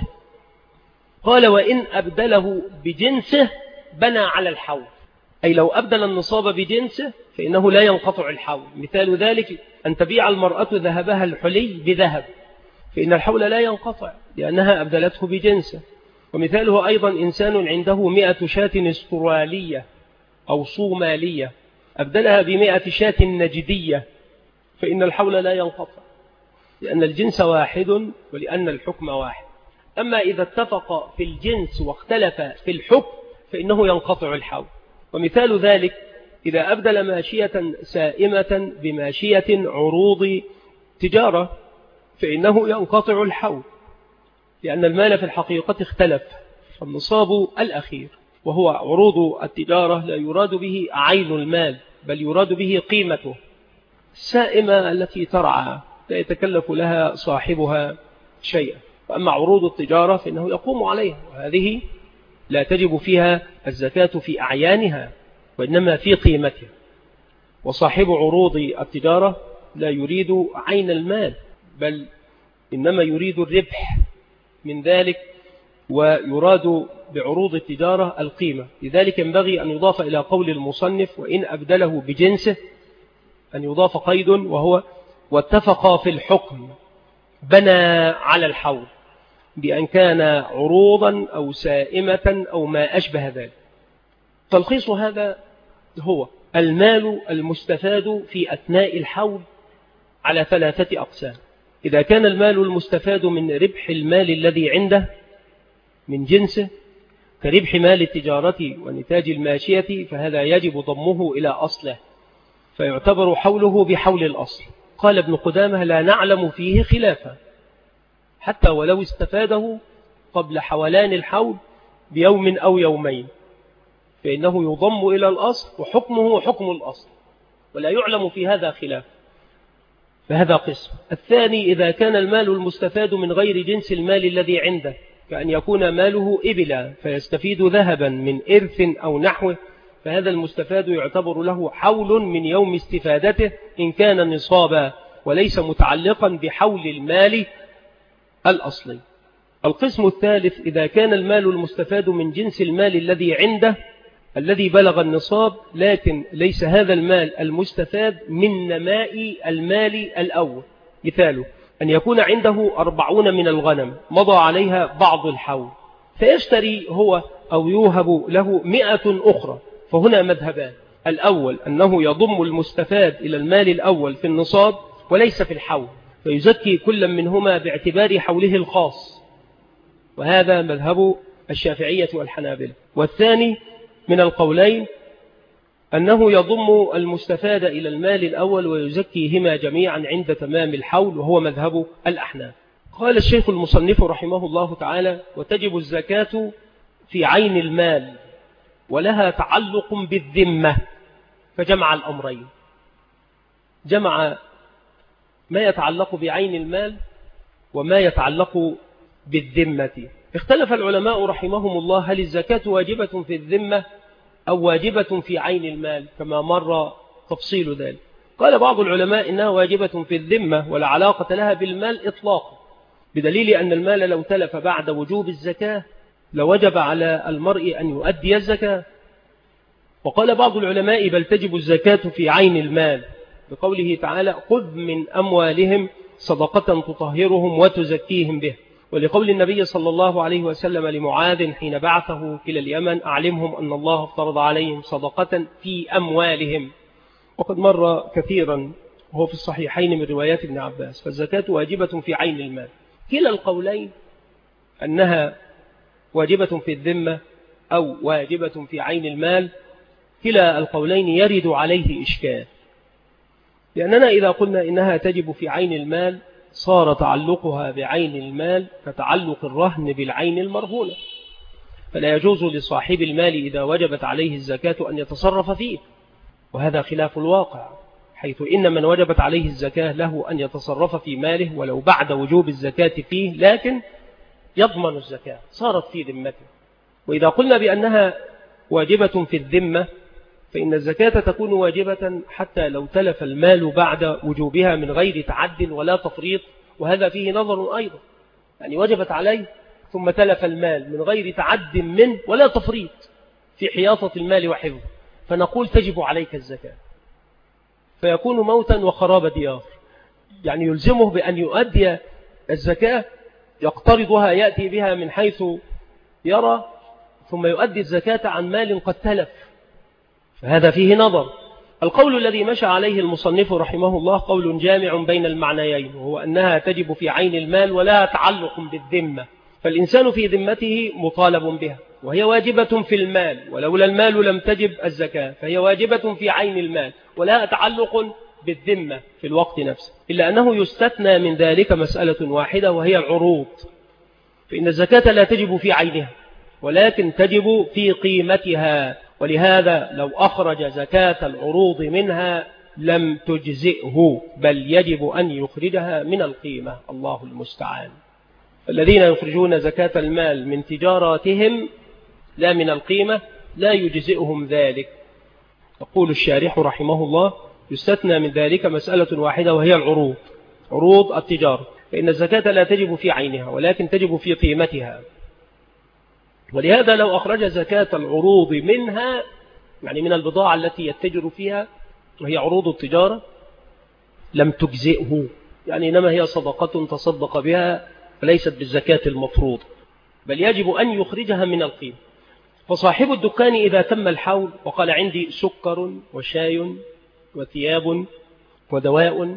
قال وإن أبدله بجنسه بنى على الحول، أي لو أبدل النصاب بجنسه فإنه لا ينقطع الحول. مثال ذلك أن تبيع المرأة ذهبها الحلي بذهب، فإن الحول لا ينقطع لأنها أبدلته بجنسه. ومثاله أيضا إنسان عنده 100 شاة استرالية أو صومالية أبدلها ب100 شاة نجدية، فإن الحول لا ينقطع لأن الجنس واحد ولأن الحكم واحد. أما إذا اتفق في الجنس واختلف في الحكم فإنه ينقطع الحول. ومثال ذلك إذا أبدل ماشية سائمة بماشية عروض تجارة فإنه ينقطع الحول، لأن المال في الحقيقة اختلف. فالنصاب الأخير وهو عروض التجارة لا يراد به عين المال بل يراد به قيمته. السائمة التي ترعى لا يتكلف لها صاحبها شيئا، وأما عروض التجارة فإنه يقوم عليها، وهذه لا تجب فيها الزكاة في أعيانها وإنما في قيمتها. وصاحب عروض التجارة لا يريد عين المال بل إنما يريد الربح من ذلك، ويراد بعروض التجارة القيمة. لذلك ينبغي أن يضاف إلى قول المصنف وإن أبدله بجنسه أن يضاف قيد وهو واتفق في الحكم بنى على الحول، بأن كان عروضا أو سائمة أو ما أشبه ذلك. تلخيص هذا هو المال المستفاد في أثناء الحول على 3 أقسام. إذا كان المال المستفاد من ربح المال الذي عنده من جنسه كربح مال التجارة ونتاج الماشية فهذا يجب ضمه إلى أصله فيعتبر حوله بحول الأصل. قال ابن قدامة لا نعلم فيه خلافا، حتى ولو استفاده قبل حولان الحول بيوم أو يومين فإنه يضم إلى الأصل وحكمه حكم الأصل، ولا يعلم في هذا خلاف. فهذا قسم. الثاني إذا كان المال المستفاد من غير جنس المال الذي عنده، كأن يكون ماله إبلا فيستفيد ذهبا من إرث أو نحوه، فهذا المستفاد يعتبر له حول من يوم استفادته إن كان نصابا وليس متعلقا بحول المال الأصلي. القسم الثالث إذا كان المال المستفاد من جنس المال الذي عنده الذي بلغ النصاب، لكن ليس هذا المال المستفاد من نماء المال الأول. مثاله أن يكون عنده 40 من الغنم مضى عليها بعض الحول فيشتري هو أو يوهب له 100 أخرى، فهنا مذهبان. الأول أنه يضم المستفاد إلى المال الأول في النصاب وليس في الحول، فيزكي كل منهما باعتبار حوله الخاص، وهذا مذهب الشافعية والحنابلة. والثاني من القولين أنه يضم المستفاد إلى المال الأول ويزكيهما جميعا عند تمام الحول، وهو مذهب الأحناف. قال الشيخ المصنف رحمه الله تعالى وتجب الزكاة في عين المال ولها تعلق بالذمة، فجمع الأمرين، جمع ما يتعلق بعين المال وما يتعلق بالذمة. اختلف العلماء رحمهم الله هل الزكاة واجبة في الذمة أو واجبة في عين المال كما مر تفصيل ذلك. قال بعض العلماء إنها واجبة في الذمة ولا علاقة لها بالمال إطلاقا، بدليل أن المال لو تلف بعد وجوب الزكاة لوجب على المرء أن يؤدي الزكاة. وقال بعض العلماء بل تجب الزكاة في عين المال بقوله تعالى خذ من أموالهم صدقة تطهرهم وتزكيهم به، ولقول النبي صلى الله عليه وسلم لمعاذ حين بعثه إلى اليمن أعلمهم أن الله افترض عليهم صدقة في أموالهم. وقد مر كثيرا وهو في الصحيحين من روايات ابن عباس. فالزكاة واجبة في عين المال. كلا القولين أنها واجبة في الذمة أو واجبة في عين المال، كلا القولين يرد عليه إشكال، لأننا إذا قلنا إنها تجب في عين المال صار تعلقها بعين المال كتعلق الرهن بالعين المرهونة، فلا يجوز لصاحب المال إذا وجبت عليه الزكاة أن يتصرف فيه، وهذا خلاف الواقع، حيث إن من وجبت عليه الزكاة له أن يتصرف في ماله ولو بعد وجوب الزكاة فيه، لكن يضمن الزكاة صارت في ذمته. وإذا قلنا بأنها واجبة في الذمة فإن الزكاة تكون واجبة حتى لو تلف المال بعد وجوبها من غير تعد ولا تفريط، وهذا فيه نظر أيضا، يعني وجبت عليه ثم تلف المال من غير تعد منه ولا تفريط في حياطة المال وحفظه، فنقول تجب عليك الزكاة، فيكون موتا وخراب ديار، يعني يلزمه بأن يؤدي الزكاة، يقترضها يأتي بها من حيث يرى، ثم يؤدي الزكاة عن مال قد تلف، فهذا فيه نظر. القول الذي مشى عليه المصنف رحمه الله قول جامع بين المعنيين، وهو أنها تجب في عين المال ولا تعلق بالذمة، فالإنسان في ذمته مطالب بها، وهي واجبة في المال، ولولا المال لم تجب الزكاة، فهي واجبة في عين المال ولا تعلق بالذمة في الوقت نفسه، إلا أنه يستثنى من ذلك مسألة واحدة وهي العروض، فإن الزكاة لا تجب في عينها ولكن تجب في قيمتها، ولهذا لو أخرج زكاة العروض منها لم تجزئه، بل يجب أن يخرجها من القيمة، الله المستعان. الذين يخرجون زكاة المال من تجاراتهم لا من القيمة لا يجزئهم ذلك. يقول الشارح رحمه الله يستثنى من ذلك مسألة واحدة وهي العروض، عروض التجارة، فإن الزكاة لا تجب في عينها ولكن تجب في قيمتها، ولهذا لو أخرج زكاة العروض منها، يعني من البضاعة التي يتجر فيها وهي عروض التجارة، لم تجزئه، يعني إنما هي صدقة تصدق بها فليست بالزكاة المفروض، بل يجب أن يخرجها من القيمة. فصاحب الدكان إذا تم الحول وقال عندي سكر وشاي وثياب ودواء،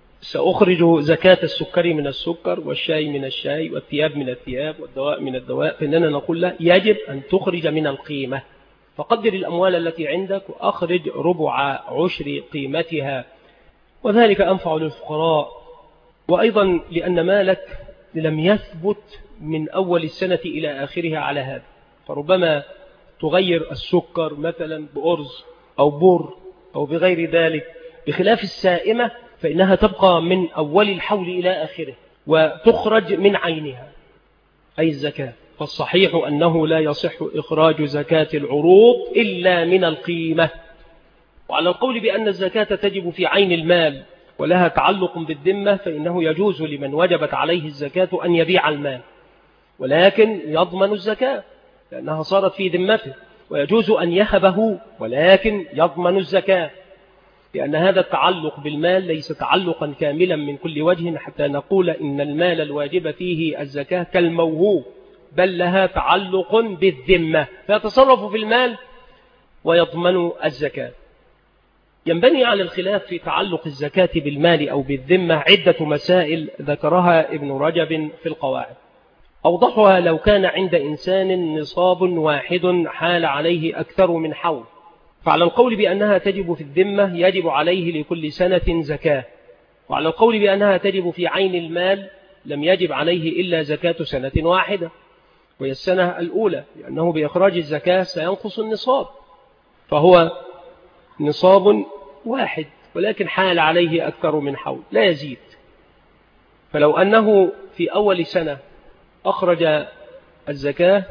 سأخرج زكاة السكر من السكر والشاي من الشاي والثياب من الثياب والدواء من الدواء، فإننا نقول له يجب أن تخرج من القيمة، فقدر الأموال التي عندك وأخرج ربع عشر قيمتها، وذلك أنفع للفقراء، وأيضا لأن مالك لم يثبت من أول السنة إلى آخرها على هذا، فربما تغير السكر مثلا بأرز أو بر أو بغير ذلك، بخلاف السائمة فإنها تبقى من أول الحول إلى آخره وتخرج من عينها أي الزكاة. فالصحيح أنه لا يصح إخراج زكاة العروض إلا من القيمة. وعلى القول بأن الزكاة تجب في عين المال ولها تعلق بالذمة فإنه يجوز لمن وجبت عليه الزكاة أن يبيع المال، ولكن يضمن الزكاة لأنها صارت في ذمته، ويجوز أن يهبه ولكن يضمن الزكاة، لأن هذا التعلق بالمال ليس تعلقا كاملا من كل وجه حتى نقول إن المال الواجب فيه الزكاة كالموهوب، بل لها تعلق بالذمة، فيتصرف في المال ويضمن الزكاة. ينبني على الخلاف في تعلق الزكاة بالمال أو بالذمة عدة مسائل ذكرها ابن رجب في القواعد، أوضحها لو كان عند إنسان نصاب واحد حال عليه أكثر من حول، فعلى القول بأنها تجب في الذمة يجب عليه لكل سنة زكاة، وعلى القول بأنها تجب في عين المال لم يجب عليه إلا زكاة سنة واحدة وهي السنة الأولى، لأنه بإخراج الزكاة سينقص النصاب، فهو نصاب واحد ولكن حال عليه أكثر من حول لا يزيد. فلو أنه في أول سنة أخرج الزكاة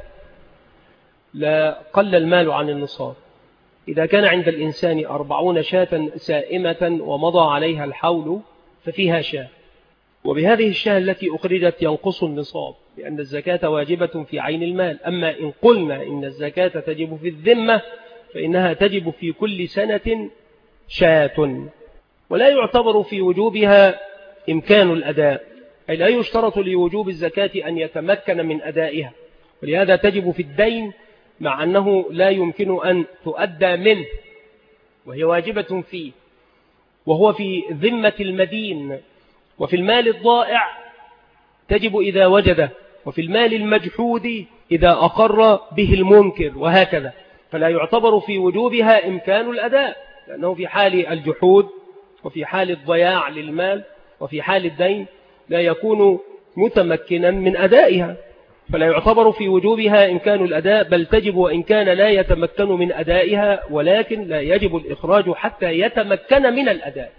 لا قل المال عن النصاب. إذا كان عند الإنسان 40 شاة سائمة ومضى عليها الحول ففيها شاة، وبهذه الشاة التي أخرجت ينقص النصاب لأن الزكاة واجبة في عين المال. أما إن قلنا إن الزكاة تجب في الذمة فإنها تجب في كل سنة شاة، ولا يعتبر في وجوبها إمكان الأداء، أي لا يشترط لوجوب الزكاة أن يتمكن من أدائها، ولهذا تجب في الدين مع أنه لا يمكن أن تؤدى منه وهي واجبة فيه، وهو في ذمة المدين. وفي المال الضائع تجب إذا وجده، وفي المال المجحود إذا أقر به المنكر، وهكذا. فلا يعتبر في وجوبها إمكان الأداء، لأنه في حال الجحود وفي حال الضياع للمال وفي حال الدين لا يكون متمكنا من أدائها، فلا يعتبر في وجوبها إمكان الأداء، بل تجب وإن كان لا يتمكن من أدائها، ولكن لا يجب الإخراج حتى يتمكن من الأداء.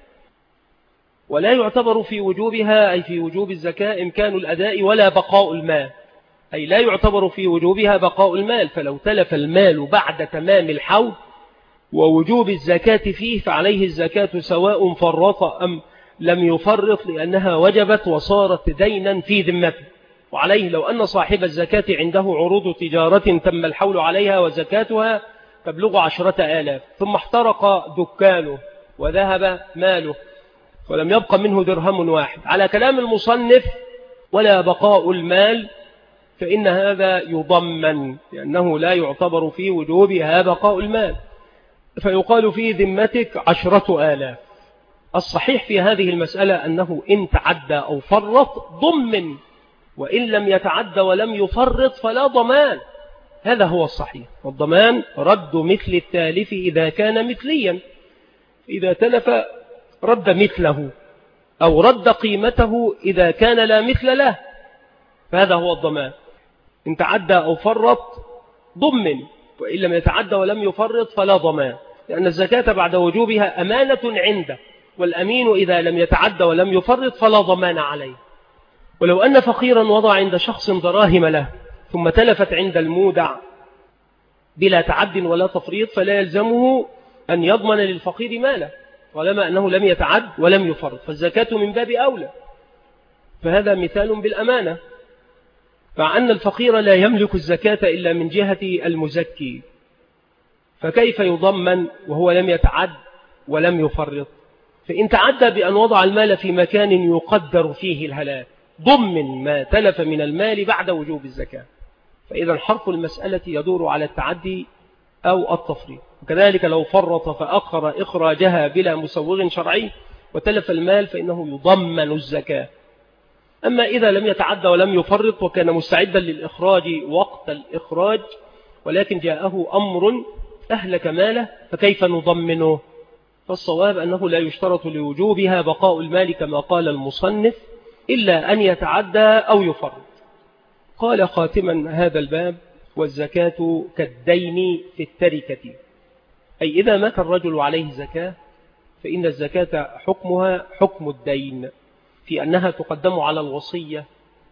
ولا يعتبر في وجوبها أي في وجوب الزكاة إمكان الأداء ولا بقاء المال، أي لا يعتبر في وجوبها بقاء المال، فلو تلف المال بعد تمام الحول ووجوب الزكاة فيه فعليه الزكاة سواء فرط أم لم يفرط، لأنها وجبت وصارت دينا في ذمته. وعليه لو أن صاحب الزكاة عنده عروض تجارة تم الحول عليها وزكاتها تبلغ 10,000، ثم احترق دكانه وذهب ماله ولم يبق منه درهم واحد، على كلام المصنف ولا بقاء المال، فإن هذا يضمن، لأنه لا يعتبر في وجوبها بقاء المال، فيقال في ذمتك 10,000. الصحيح في هذه المسألة أنه إن تعدى أو فرط ضمن، وإن لم يتعدى ولم يفرط فلا ضمان. هذا هو الصحيح، والضمان رد مثل التالف إذا كان مثليا، إذا تلف رد مثله أو رد قيمته إذا كان لا مثل له، فهذا هو الضمان. إن تعدى أو فرط ضمن، وإن لم يتعدى ولم يفرط فلا ضمان، لأن الزكاة بعد وجوبها أمانة عنده، والأمين إذا لم يتعدى ولم يفرط فلا ضمان عليه. ولو أن فقيرا وضع عند شخص دراهم له ثم تلفت عند المودع بلا تعد ولا تفريط، فلا يلزمه أن يضمن للفقير ماله طالما أنه لم يتعد ولم يفرط، فالزكاة من باب أولى. فهذا مثال بالأمانة، مع أن الفقير لا يملك الزكاة إلا من جهة المزكي، فكيف يضمن وهو لم يتعد ولم يفرط؟ فإن تعدى بأن وضع المال في مكان يقدر فيه الهلاك ضمن ما تلف من المال بعد وجوب الزكاة، فإذا حرف المسألة يدور على التعدي أو التفريط. وكذلك لو فرط فأخر إخراجها بلا مسوغ شرعي وتلف المال فإنه يضمن الزكاة. أما إذا لم يتعدى ولم يفرط وكان مستعدا للإخراج وقت الإخراج ولكن جاءه أمر أهلك ماله، فكيف نضمنه؟ فالصواب أنه لا يشترط لوجوبها بقاء المال كما قال المصنف، إلا أن يتعدى أو يفرط. قال خاتما هذا الباب: والزكاة كالدين في التركة، أي إذا مات الرجل عليه زكاة فإن الزكاة حكمها حكم الدين، في أنها تقدم على الوصية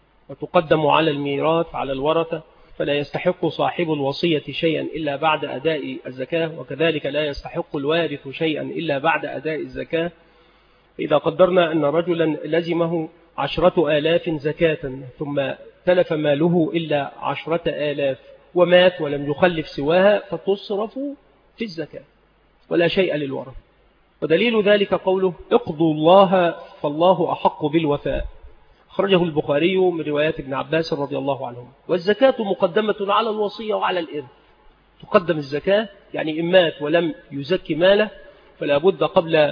وتقدم على الميراث على الورثة، فلا يستحق صاحب الوصية شيئا إلا بعد أداء الزكاة، وكذلك لا يستحق الوارث شيئا إلا بعد أداء الزكاة. إذا قدرنا أن رجلا لزمه 10,000 زكاة ثم تلف ماله إلا 10,000 ومات ولم يخلف سواها، فتصرف في الزكاة ولا شيء للورثة. ودليل ذلك قوله: اقضوا الله فالله أحق بالوفاء، أخرجه البخاري من رواية ابن عباس رضي الله عنهم. والزكاة مقدمة على الوصية وعلى الإرث. تقدم الزكاة يعني إن مات ولم يزكي ماله فلا بد قبل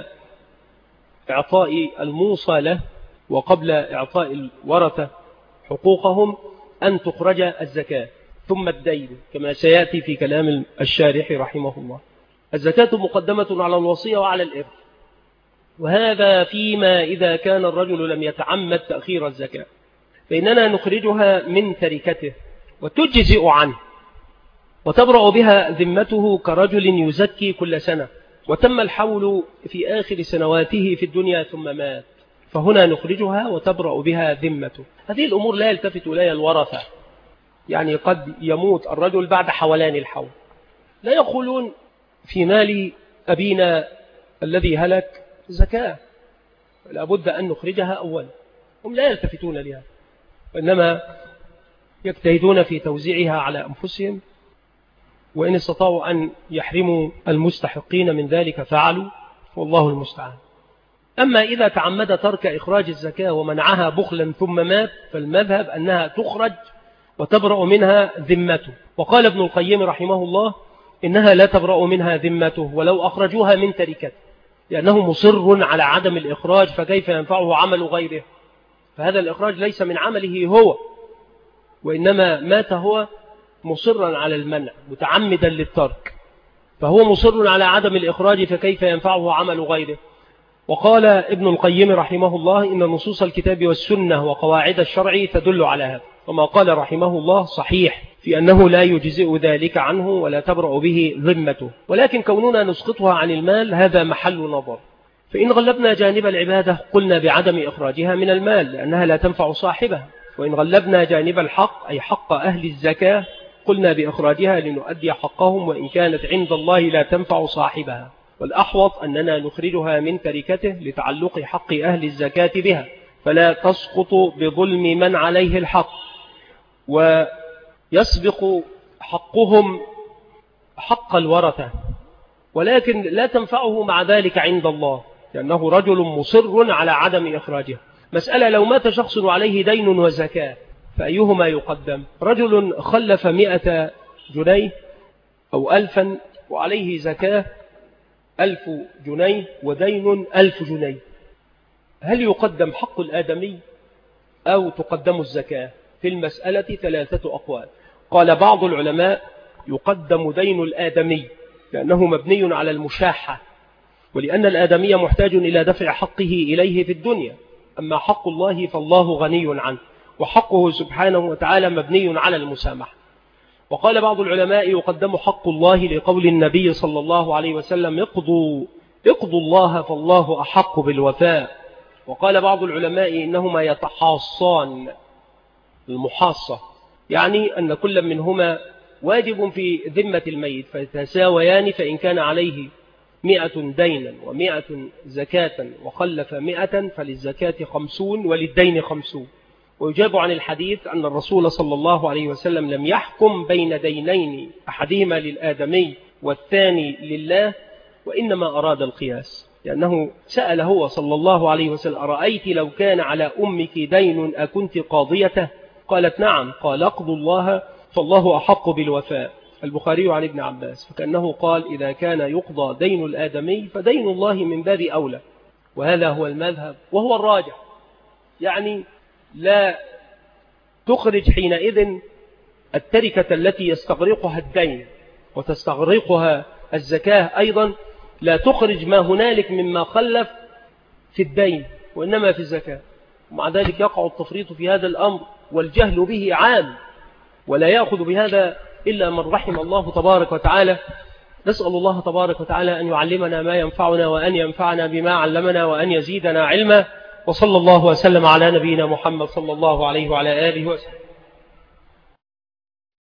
إعطاء الموصى له وقبل إعطاء الورثة حقوقهم أن تخرج الزكاة، ثم الدين كما سيأتي في كلام الشارح رحمه الله. الزكاة مقدمة على الوصية وعلى الإرث، وهذا فيما إذا كان الرجل لم يتعمد تأخير الزكاة، فإننا نخرجها من تركته وتجزئ عنه وتبرأ بها ذمته كرجل يزكي كل سنة وتم الحول في آخر سنواته في الدنيا ثم مات، فهنا نخرجها وتبرأ بها ذمته. هذه الأمور لا يلتفت إليها الورثة، يعني قد يموت الرجل بعد حولان الحول، لا يقولون في مال أبينا الذي هلك زكاة، لا بد أن نخرجها أولا. هم لا يلتفتون لها، وإنما يجتهدون في توزيعها على أنفسهم، وإن استطاعوا أن يحرموا المستحقين من ذلك فعلوا، والله المستعان. أما إذا تعمد ترك إخراج الزكاة ومنعها بخلا ثم مات فالمذهب أنها تخرج وتبرأ منها ذمته. وقال ابن القيم رحمه الله إنها لا تبرأ منها ذمته ولو أخرجوها من تركته، لأنه مصر على عدم الإخراج، فكيف ينفعه عمل غيره؟ فهذا الإخراج ليس من عمله هو، وإنما مات هو مصرا على المنع متعمدا للترك، فهو مصر على عدم الإخراج، فكيف ينفعه عمل غيره؟ وقال ابن القيم رحمه الله إن نصوص الكتاب والسنة وقواعد الشرع تدل على هذا، وما قال رحمه الله صحيح في أنه لا يجزئ ذلك عنه ولا تبرأ به ذمته، ولكن كوننا نسقطها عن المال هذا محل نظر. فإن غلبنا جانب العبادة قلنا بعدم إخراجها من المال لأنها لا تنفع صاحبها، وإن غلبنا جانب الحق أي حق أهل الزكاة قلنا بإخراجها لنؤدي حقهم، وإن كانت عند الله لا تنفع صاحبها، والأحوط أننا نخرجها من تركته لتعلق حق أهل الزكاة بها، فلا تسقط بظلم من عليه الحق، ويسبق حقهم حق الورثة، ولكن لا تنفعه مع ذلك عند الله لأنه رجل مصر على عدم إخراجها. مسألة لو مات شخص وعليه دين وزكاة فأيهما يقدم؟ رجل خلف 100 جنيه أو 1000 وعليه زكاة 1000 جنيه ودين 1000 جنيه، هل يقدم حق الآدمي أو تقدم الزكاة؟ في المسألة 3 أقوال. قال بعض العلماء يقدم دين الآدمي لأنه مبني على المشاحة، ولأن الآدمي محتاج إلى دفع حقه إليه في الدنيا، أما حق الله فالله غني عنه، وحقه سبحانه وتعالى مبني على المسامحة. وقال بعض العلماء يقدم حق الله لقول النبي صلى الله عليه وسلم اقضوا الله فالله أحق بالوفاء. وقال بعض العلماء إنهما يتحاصان، المحاصة يعني أن كل منهما واجب في ذمة الميت فتساويان، فإن كان عليه 100 دينا و100 زكاة وخلف 100 فللزكاة 50 وللدين 50. ويجاب عن الحديث أن الرسول صلى الله عليه وسلم لم يحكم بين دينين أحدهما للآدمي والثاني لله، وإنما أراد القياس، لأنه سأل هو صلى الله عليه وسلم أرأيت لو كان على أمك دين أكنت قاضيته؟ قالت نعم، قال اقضوا الله فالله أحق بالوفاء. البخاري عن ابن عباس، فكأنه قال إذا كان يقضى دين الآدمي فدين الله من باب أولى، وهذا هو المذهب وهو الراجح، يعني لا تخرج حينئذ التركة التي يستغرقها الدين وتستغرقها الزكاة أيضا، لا تخرج ما هنالك مما خلف في الدين وإنما في الزكاة. ومع ذلك يقع التفريط في هذا الأمر والجهل به عام، ولا يأخذ بهذا إلا من رحم الله تبارك وتعالى. نسأل الله تبارك وتعالى أن يعلمنا ما ينفعنا وأن ينفعنا بما علمنا وأن يزيدنا علما، وصلى الله وسلم على نبينا محمد صلى الله عليه وعلى آله وسلم.